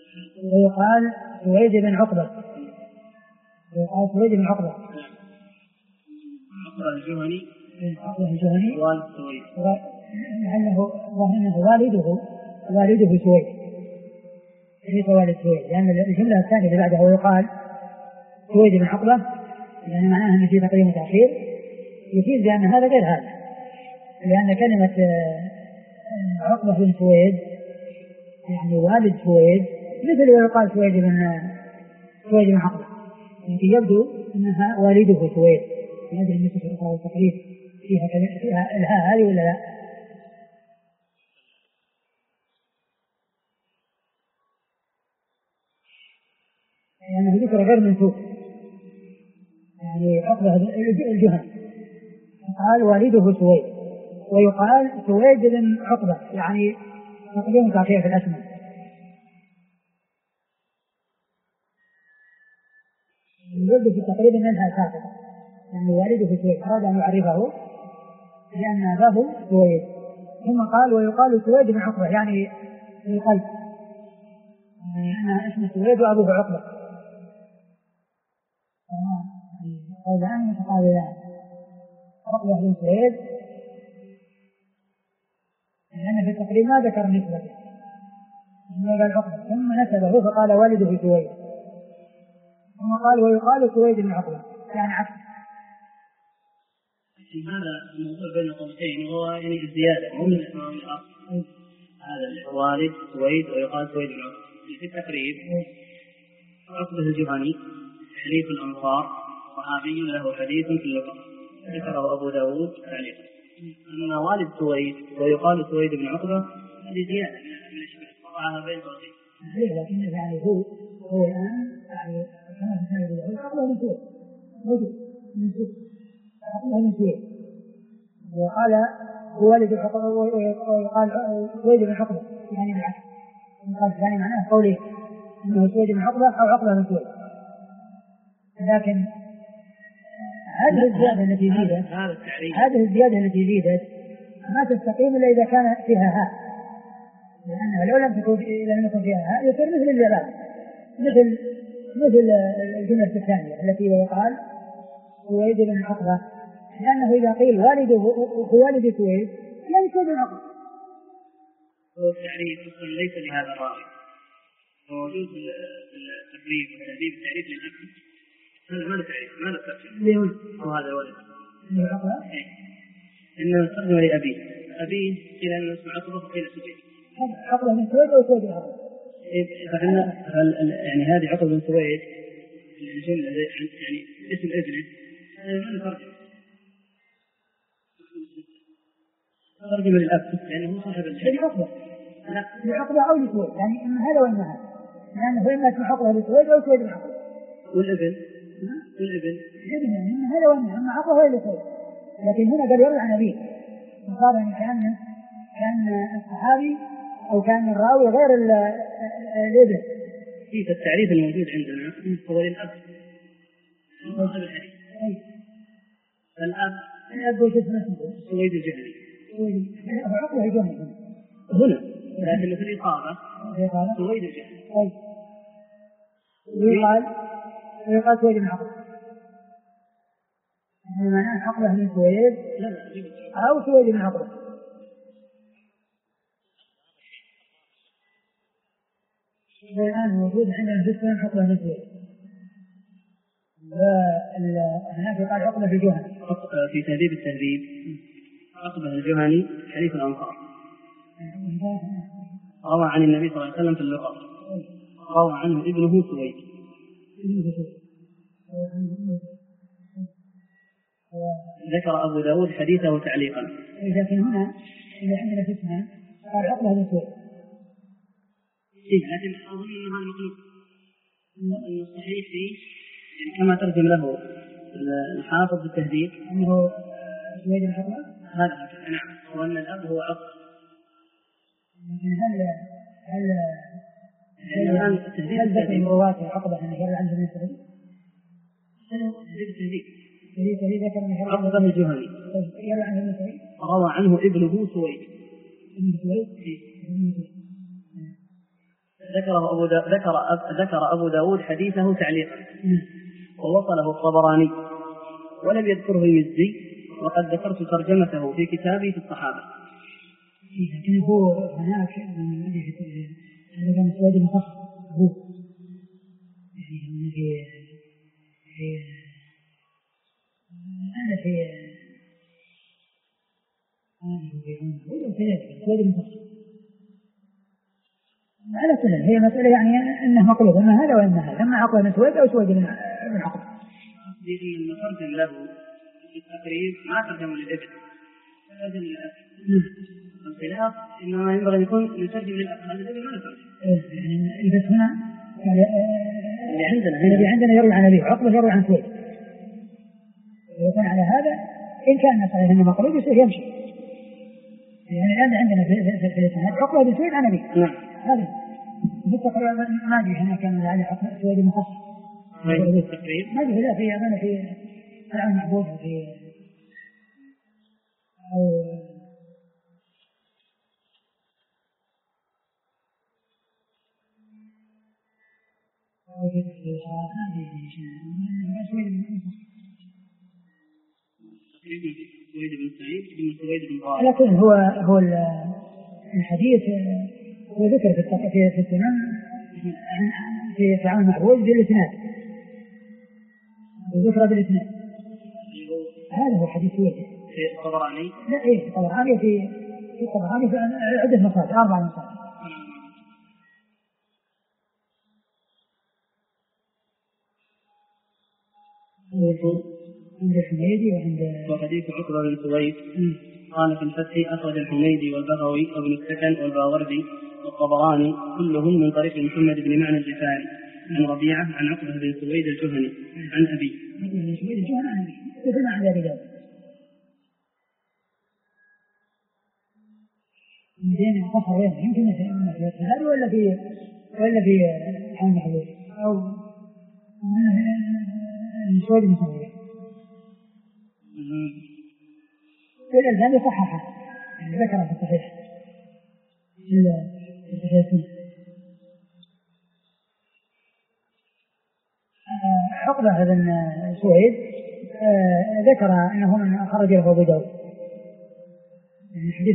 ويقال سويد بن عقبة عقبة الجهني والد سويد، لأنه والده سويد ليس والد سويد، لأن الجملة الثانية اللي بعدها ويقال سويد بن عقبة، يعني معناها أن في تقديم وتأخير، يفيد بأن هذا غير هذا، لأن كلمة عقبة بن سويد يعني والد سويد مثل ويقال سويد بن عقبة، يعني يبدو أنها والده سويد. هذه النسخة الأخرى والتقريب فيها الهاء هذه ولا لا؟ لأنه يعني ذكر غير منسوب، يعني عقبة الجهني قال والده سويد، ويقال سويد بن عقبة، يعني تقديم تأخير في الأسماء. يبدو في التقريب أنها ساقطة، يعني والده سويد أراد أن يعرفه لأن أباه سويد، ثم قال ويقال سويد بن عقبة، يعني في القلب، يعني أنا اسم سويد وأبوه عقبة، قولان متقابلان، عقبة بن سويد، لأن في التقريب ما ذكر نسبته، قال عقبة ثم نسبه فقال والده سويد، ثم قال ويقال سويد بن عقبة، يعني عكس. هذا الموضوع بين قوسين وهو يعني الزيادة مو من الأسماء الأصل، هذا والد سويد ويقال سويد بن عقبة. في التقريب عقبة الجهني حديث الأنصار صحابي له حديث في اللقاء ذكره أبو داود تعليقا. أما والد سويد ويقال سويد بن عقبة هذه زيادة من الأشباه وضعها بين قوسين. لكن يعني هو الآن يعني كما في سنة الأول عقبة من سويد موجود من سويد عقبة من سويد، وقال والد عقبة ويقال سويد بن عقبة، يعني بالعكس، يعني معناه قوله إنه سويد بن عقبة أو عقبة من سويد. لكن هذه الزيادة التي زيدت ما تستقيم إلا إذا كان فيها هاء، لأنها لو لم يكن فيها هاء يصير مثل الجلال، مثل الجملة الثانية التي يقال سويد بن عقبة، لأنه إذا قيل والده هو والد سويد يعني سويد بن عقبة. والتعريف ليس لهذا الراوي، موجود في التقريب والتهذيب التعريف للأكل، هذا ما له تعريف، ما له تفسير، هو هذا الولد إنه ترجم لأبيه إلى أن اسم عقبة وقيل سويد، عقبة من سويد أو سويد بن عقبة. فإن يعني هذه عقبة بن سويد الجملة يعني اسم ابنه ما له ترجم للأب لأنه صاحب العقبة لعقبة أو لسويد، يعني إما هذا وإما هذا، لأنه إما اسم عقبة لسويد أو سويد بن عقبة. والابن يعني إما هذا وإما إما عقبة ولا لسويد، لكن هنا قال يروي عن أبيه، وقال يعني كان الصحابي أو كان الراوي غير الابن. في التعريف الموجود عندنا هو للأب صاحب الحديث، الأب وش اسمه سويد الجهني عقبة الجهني هنا، لكن في الإصابة سويد الجهني ويقال سويد بن عقبة، يعني معناه عقبة بن سويد أو سويد بن عقبة. الآن موجود عندنا جسم عقبة بن سويد، وهناك يقال عقبة في الجهني في تهذيب التهذيب عقبة الجهني حديث الأنصار روى عن النبي صلى الله عليه وسلم في اللقاء، روى عنه ابنه سويد. ذكر أبو داود حديثه تعليقا. لكن هنا إذا عندنا في اسمه قال عقبة بن سويد، لكن أظن أن هذا مقلوب، أن الصحيح فيه يعني كما ترجم له الحافظ بالتهذيب أنه سويد بن عقبة، هذا نعم، وأن الأب هو عقبة. هل ذكر رواة عقبة أن يروي عنه النسبي؟ الذي ذكر أن يروي عقبة الجهني يروي عنه النسبي روى عنه ابنه سويد. ذكر أبو داود حديثه تعليقا ووصله الطبراني ولم يذكره المزي وقد ذكرت ترجمته في كتابي في الصحابة. لكن هو هناك هذا كان سواد المخصص هو يعني في هذا في سواد المخصص. على كل هي مسألة يعني أنه مقلوب أما هذا وإما هذا أما عقل من سواد أو سواد من عقل. قصدي أن المترجم له في التقريب ما ترجم للإبن ترجم للأب. الخلاف إنما ينبغي أن يكون يترجم للأب هذا الإبن ما يترجم. بس هنا الذي عندنا يروي عن أبيه عقبة يروي عن سواد. ويكون على هذا إن كان مسألة أنه مقلوب يصير يمشي. يعني الآن عندنا في الإسناد عقبة بن سواد عن أبيه. نعم. هذا بالتقريب ما أدري هنا كان على عقبة سواد مخصص. ما أدري لا في أمانة في العالم محبوب في أو على كل هو الحديث هو ذكر في السنن في تعامل محبوب بالإسناد وذكر بالإسناد هذا هو حديث سويد في الطبراني. لا إيه الطبراني في الطبراني في عدة مصادر 4 مصادر. عند الحميدي وحديث عقبة بن سويد قال في الفتح أخرج الحميدي والبغوي وابن السكن والباوردي والطبراني كلهم من طريق محمد بن معنى الجفاري عن ربيعة عن عقبة بن سويد الجهني عن أبي. بن سويد الجهني عن أبي مثل ما عند أبي داود. مدين قصر وين يمكن في السهل ولا في حال محبوب أو من سويد المصوري. الألباني صححه ذكر في الصحيح عقبة بن سويد ذكر أنه من خرج له أبو داود يعني حديث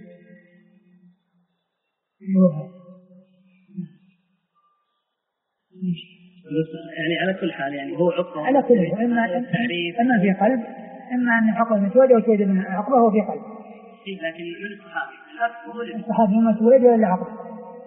يعني على كل حال يعني هو عقبة على كل حال إما في قلب إما أن عقبة بن سويد أو سويد بن عقبة هو في قلب. لكن من الصحابي إما سويد ولا عقبة.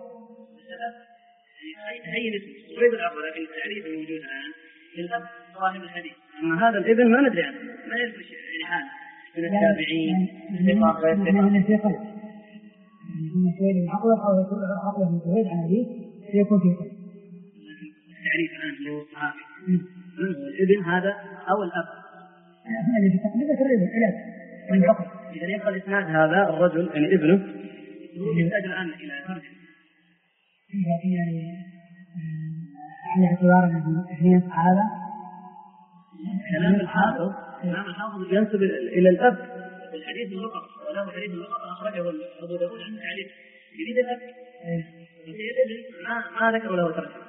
هي سويد العقبة لكن التعريف الموجود الآن للأب صاحب الحديث. أما هذا الابن ما ندري عنه ما يدري يعني حال من التابعين من في قلب. من سويد بن عقبة أو عقبة بن سويد عن أبيه يكون في قلب. التعريف الآن له صحابي. الابن هذا أو الأب. الذي تقدمه الرجل من العقل. إذا يبقى الإسناد هذا الرجل يعني ابنه يحتاج الآن إلى ترجمة. يعني على اعتبار أنه اثنين صحابة. كلام الحافظ ينسب إلى الأب والحديث اللقب وله حديث اللقب أخرجه أبو داود عن علي يريد الأب. ما ذكر له ترجمة.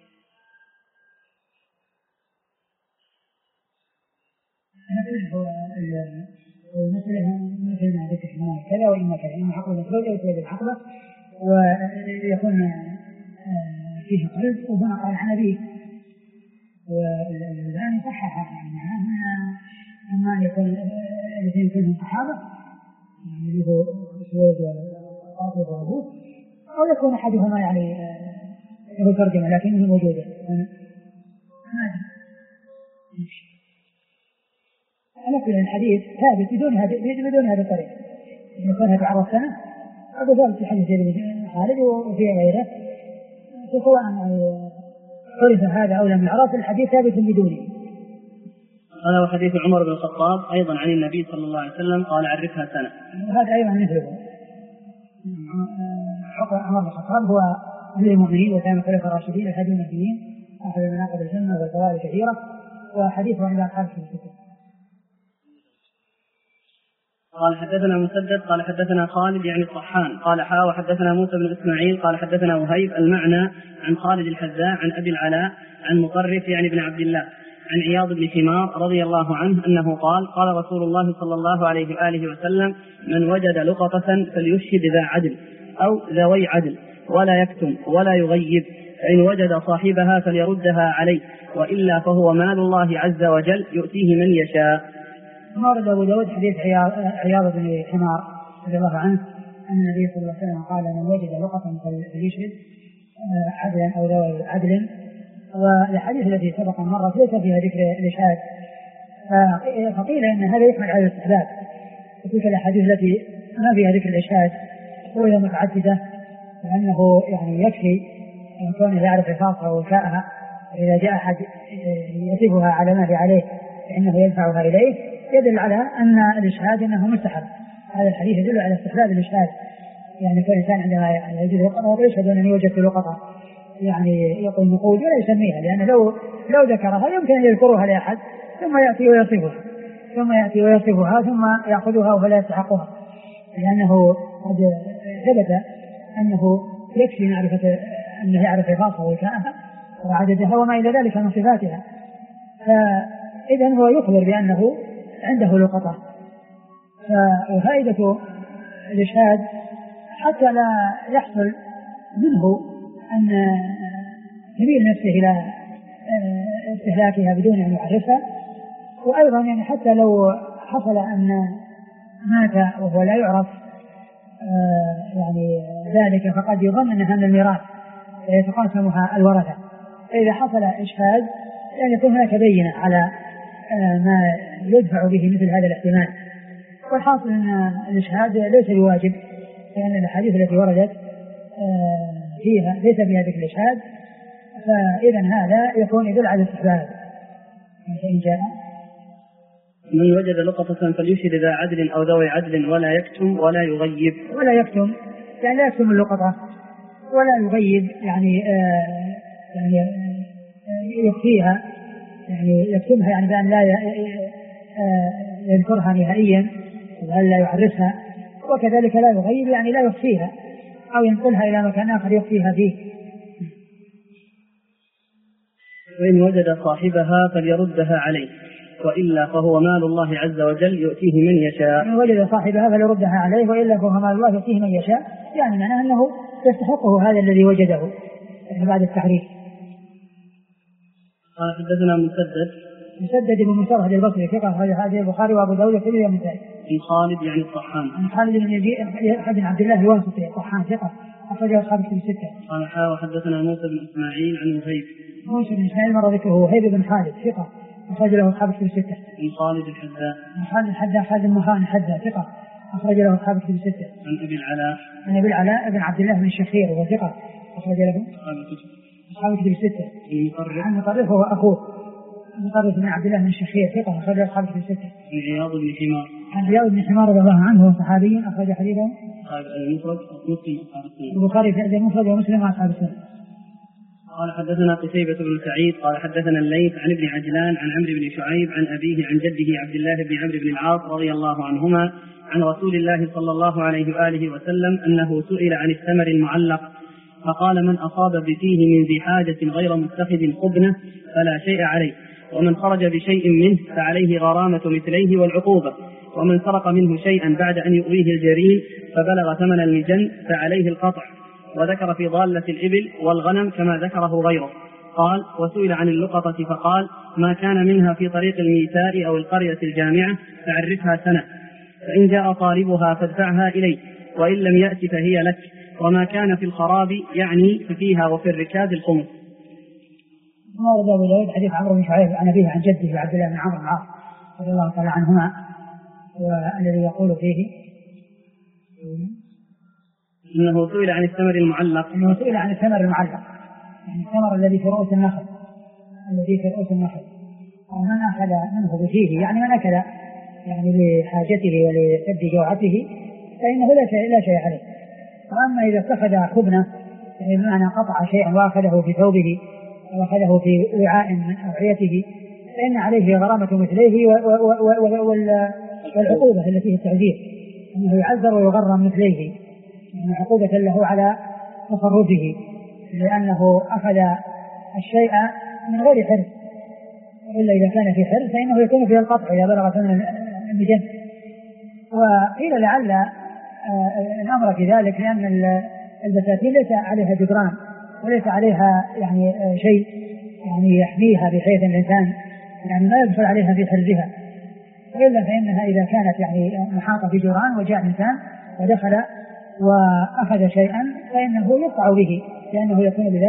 هو مثله مثل ما ذكرنا كذا وإما كذا إما عقبة مسعود أو سويد العقبة ويكون فيه قلب وهنا قال عن أبيه والآن صحح أما أن يكون الاثنين كلهم صحابة اللي هو سويد وعقبة وأبوه أو يكون أحدهما يعني له ترجمة لكنه موجودة على كل الحديث ثابت بدون هذا الطريق مثلا بعض السنة هذا ثابت في حديث ابن خالد وفي غيره سواء عرف هذا أو لم يعرف الحديث ثابت بدونه. هذا هو حديث عمر بن الخطاب أيضا عن النبي صلى الله عليه وسلم قال عرفها سنة. هذا أيضا مثله عمر بن الخطاب هو أمير المؤمنين وكان خلفاء الراشدين الهادي المهديين أحد مناقب الجنة والفضائل كثيرة وحديثه عند أصحاب الكتب. قال حدثنا مسدد قال حدثنا خالد يعني الطحان قال وحدثنا موسى بن إسماعيل قال حدثنا وهيب المعنى عن خالد الحذاء عن أبي العلاء عن مطرف يعني بن عبد الله عن عياض بن حمار رضي الله عنه أنه قال قال رسول الله صلى الله عليه وآله وسلم من وجد لقطة فليشهد ذا عدل أو ذوي عدل ولا يكتم ولا يغيب، فإن وجد صاحبها فليردها عليه، وإلا فهو مال الله عز وجل يؤتيه من يشاء. ورد أبو داود حديث عياض بن حمار رضي الله عنه أن النبي صلى الله عليه وسلم قال من وجد لقطة فليشهد عدلا أو ذوي عدل. والحديث التي سبق مرة ليس فيها ذكر الإشهاد، فقيل إن هذا يحمل على الاستحباب، وتلك الأحاديث التي ما فيها ذكر الإشهاد وهي متعددة، لأنه يعني يكفي إن كونه يعرف حفاظها ووفاءها، إذا جاء أحد يصفها على ما في عليه فإنه يدفعها إليه، يدل على أن الإشهاد أنه مستحب. هذا الحديث يدل على استحباب الإشهاد، يعني كل إنسان عندما يجد لقطة يشهد أن يوجد لقطة، يعني يقول نقود ولا يسميها، لأن لو ذكرها يمكن أن يذكرها لأحد ثم يأتي ويصفها ثم يأخذها ولا يستحقها، لأنه قد ثبت أنه يكفي معرفة أنه يعرف حفاظها ووكاءها وعددها وما إلى ذلك من صفاتها، فإذا هو يخبر بأنه عنده لقطة. وفائدة الإشهاد حتى لا يحصل منه أن يميل نفسه إلى استهلاكها بدون أن يعرفها، وأيضا يعني حتى لو حصل أن مات وهو لا يعرف يعني ذلك، فقد يظن أنها من الميراث يتقاسمها الورثة، فإذا حصل إشهاد يعني يكون هناك بينة على ما يدفع به مثل هذا الاحتمال. والحاصل أن الإشهاد ليس بواجب، لأن الأحاديث التي وردت فيها ليس فيها ذكر الإشهاد، فإذا هذا يكون يدل على الاستحباب. إن جاء من وجد لقطة فليشهد ذا عدل أو ذوي عدل ولا يكتم ولا يغيب. ولا يكتم يعني لا يكتم اللقطة ولا يغيب، يعني يكفيها، يعني يكتمها يعني بأن لا يذكرها نهائيا وأن لا يعرفها، وكذلك لا يغيب يعني لا يخفيها أو ينقلها إلى مكان آخر يخفيها فيه. وإن وجد صاحبها فليردها عليه، وإلا فهو مال الله عز وجل يؤتيه من يشاء. إن وجد صاحبها فليردها عليه وإلا فهو مال الله يؤتيه من يشاء، يعني معناه أنه يستحقه هذا الذي وجده بعد التحريف. قال حدثنا مسدد بن مسرهد البصري ثقة أخرج حديث البخاري وأبو داود والترمذي والنسائي. عن خالد يعني الطحان. عن خالد بن عبد الله الواسطي الطحان ثقة أخرجه أصحاب الكتب الستة. قال وحدثنا موسى بن إسماعيل عن وهيب. موسى بن إسماعيل مر ذكره وهيب بن خالد ثقة أخرج له أصحاب الكتب الستة. عن خالد الحذاء. خالد المخان الحذاء ثقة أخرج له أصحاب الكتب الستة. عن أبي العلاء بن عبد الله بن الشخير وهو ثقة أخرج له أصحاب الكتب الستة. عن مطرف وهو أخوه مطرف بن عبد الله بن الشخير ثقة أخرج له أصحاب الكتب الستة. عن عياض بن حمار رضي الله عنه صحابي أخرج حديثه البخاري في المفرد ومسلم وأصحاب السنة. قال حدثنا قتيبة بن سعيد قال حدثنا الليث عن ابن عجلان عن عمرو بن شعيب عن أبيه عن جده عبد الله بن عمرو بن العاص رضي الله عنهما عن رسول الله صلى الله عليه وآله وسلم أنه سئل عن الثمر المعلق فقال من أصاب بفيه من ذي حاجة غير متخذ قبنة فلا شيء عليه، ومن خرج بشيء منه فعليه غرامة مثليه والعقوبة، ومن سرق منه شيئا بعد أن يؤويه الجرين فبلغ ثمن المجن فعليه القطع. وذكر في ضالة الإبل والغنم كما ذكره غيره. قال وسئل عن اللقطة فقال ما كان منها في طريق الميتاء أو القرية الجامعة فعرفها سنة، فإن جاء طالبها فادفعها إليه، وإن لم يأت فهي لك، وما كان في الخراب يعني ففيها وفي الركاب الخمس. ورد أبو داود حديث عمرو بن شعيب عن أبيه عن جده عبد الله بن عمرو بن العاص رضي الله تعالى عنهما، والذي يقول فيه إنه سئل عن الثمر المعلق. يعني الثمر الذي في رؤوس النخل ومن أخذ منه بفيه يعني من أكل يعني لحاجته ولسد جوعته فإنه لا شيء عليه. وأما إذا اتخذ خبنة يعني بمعنى قطع شيئا وأخذه في ثوبه وأخذه في وعاء من أوعيته فإن عليه غرامة مثليه والعقوبة التي هي التعذير، أنه يعذر ويغرم مثليه، يعني عقوبة له على تصرفه، لأنه أخذ الشيء من غير حرص إلا إذا كان في حرز فإنه يكون فيه القطع إذا بلغ ثمن المجن. وقيل لعل الأمر في ذلك لأن البساتين ليس عليها جدران وليس عليها يعني شيء يعني يحميها بحيث الإنسان يعني ما يدخل عليها في حرزها، وإلا فإنها إذا كانت يعني محاطة بجدران وجاء إنسان ودخل وأخذ شيئا فإنه يقطع به لأنه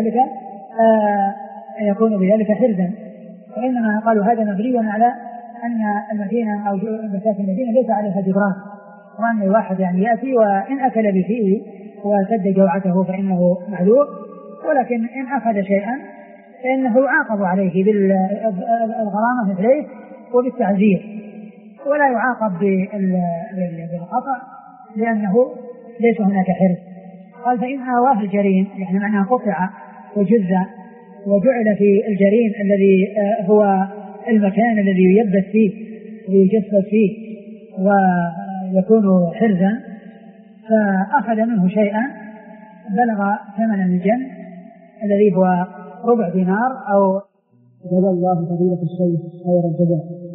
يكون بذلك حرزا. وإنما قالوا هذا مبني على أن المدينة أو بساتين المدينة ليس عليها جدران، وأن الواحد يعني يأتي وإن أكل بفيه وسد جوعته فإنه معذور، ولكن إن أخذ شيئا فإنه يعاقب عليه بالغرامة مثليه وبالتعزير، ولا يعاقب بالخطأ لأنه ليس هناك حرز. قال فإن آواه الجرين يعني معناه قطع وجز وجعل في الجرين الذي هو المكان الذي ييبس فيه ويجسد فيه ويكون حرزا، فأخذ منه شيئا بلغ ثمن المجن الذي هو ربع دينار أو جزا الله فضيلة الشيخ خير الجزاء.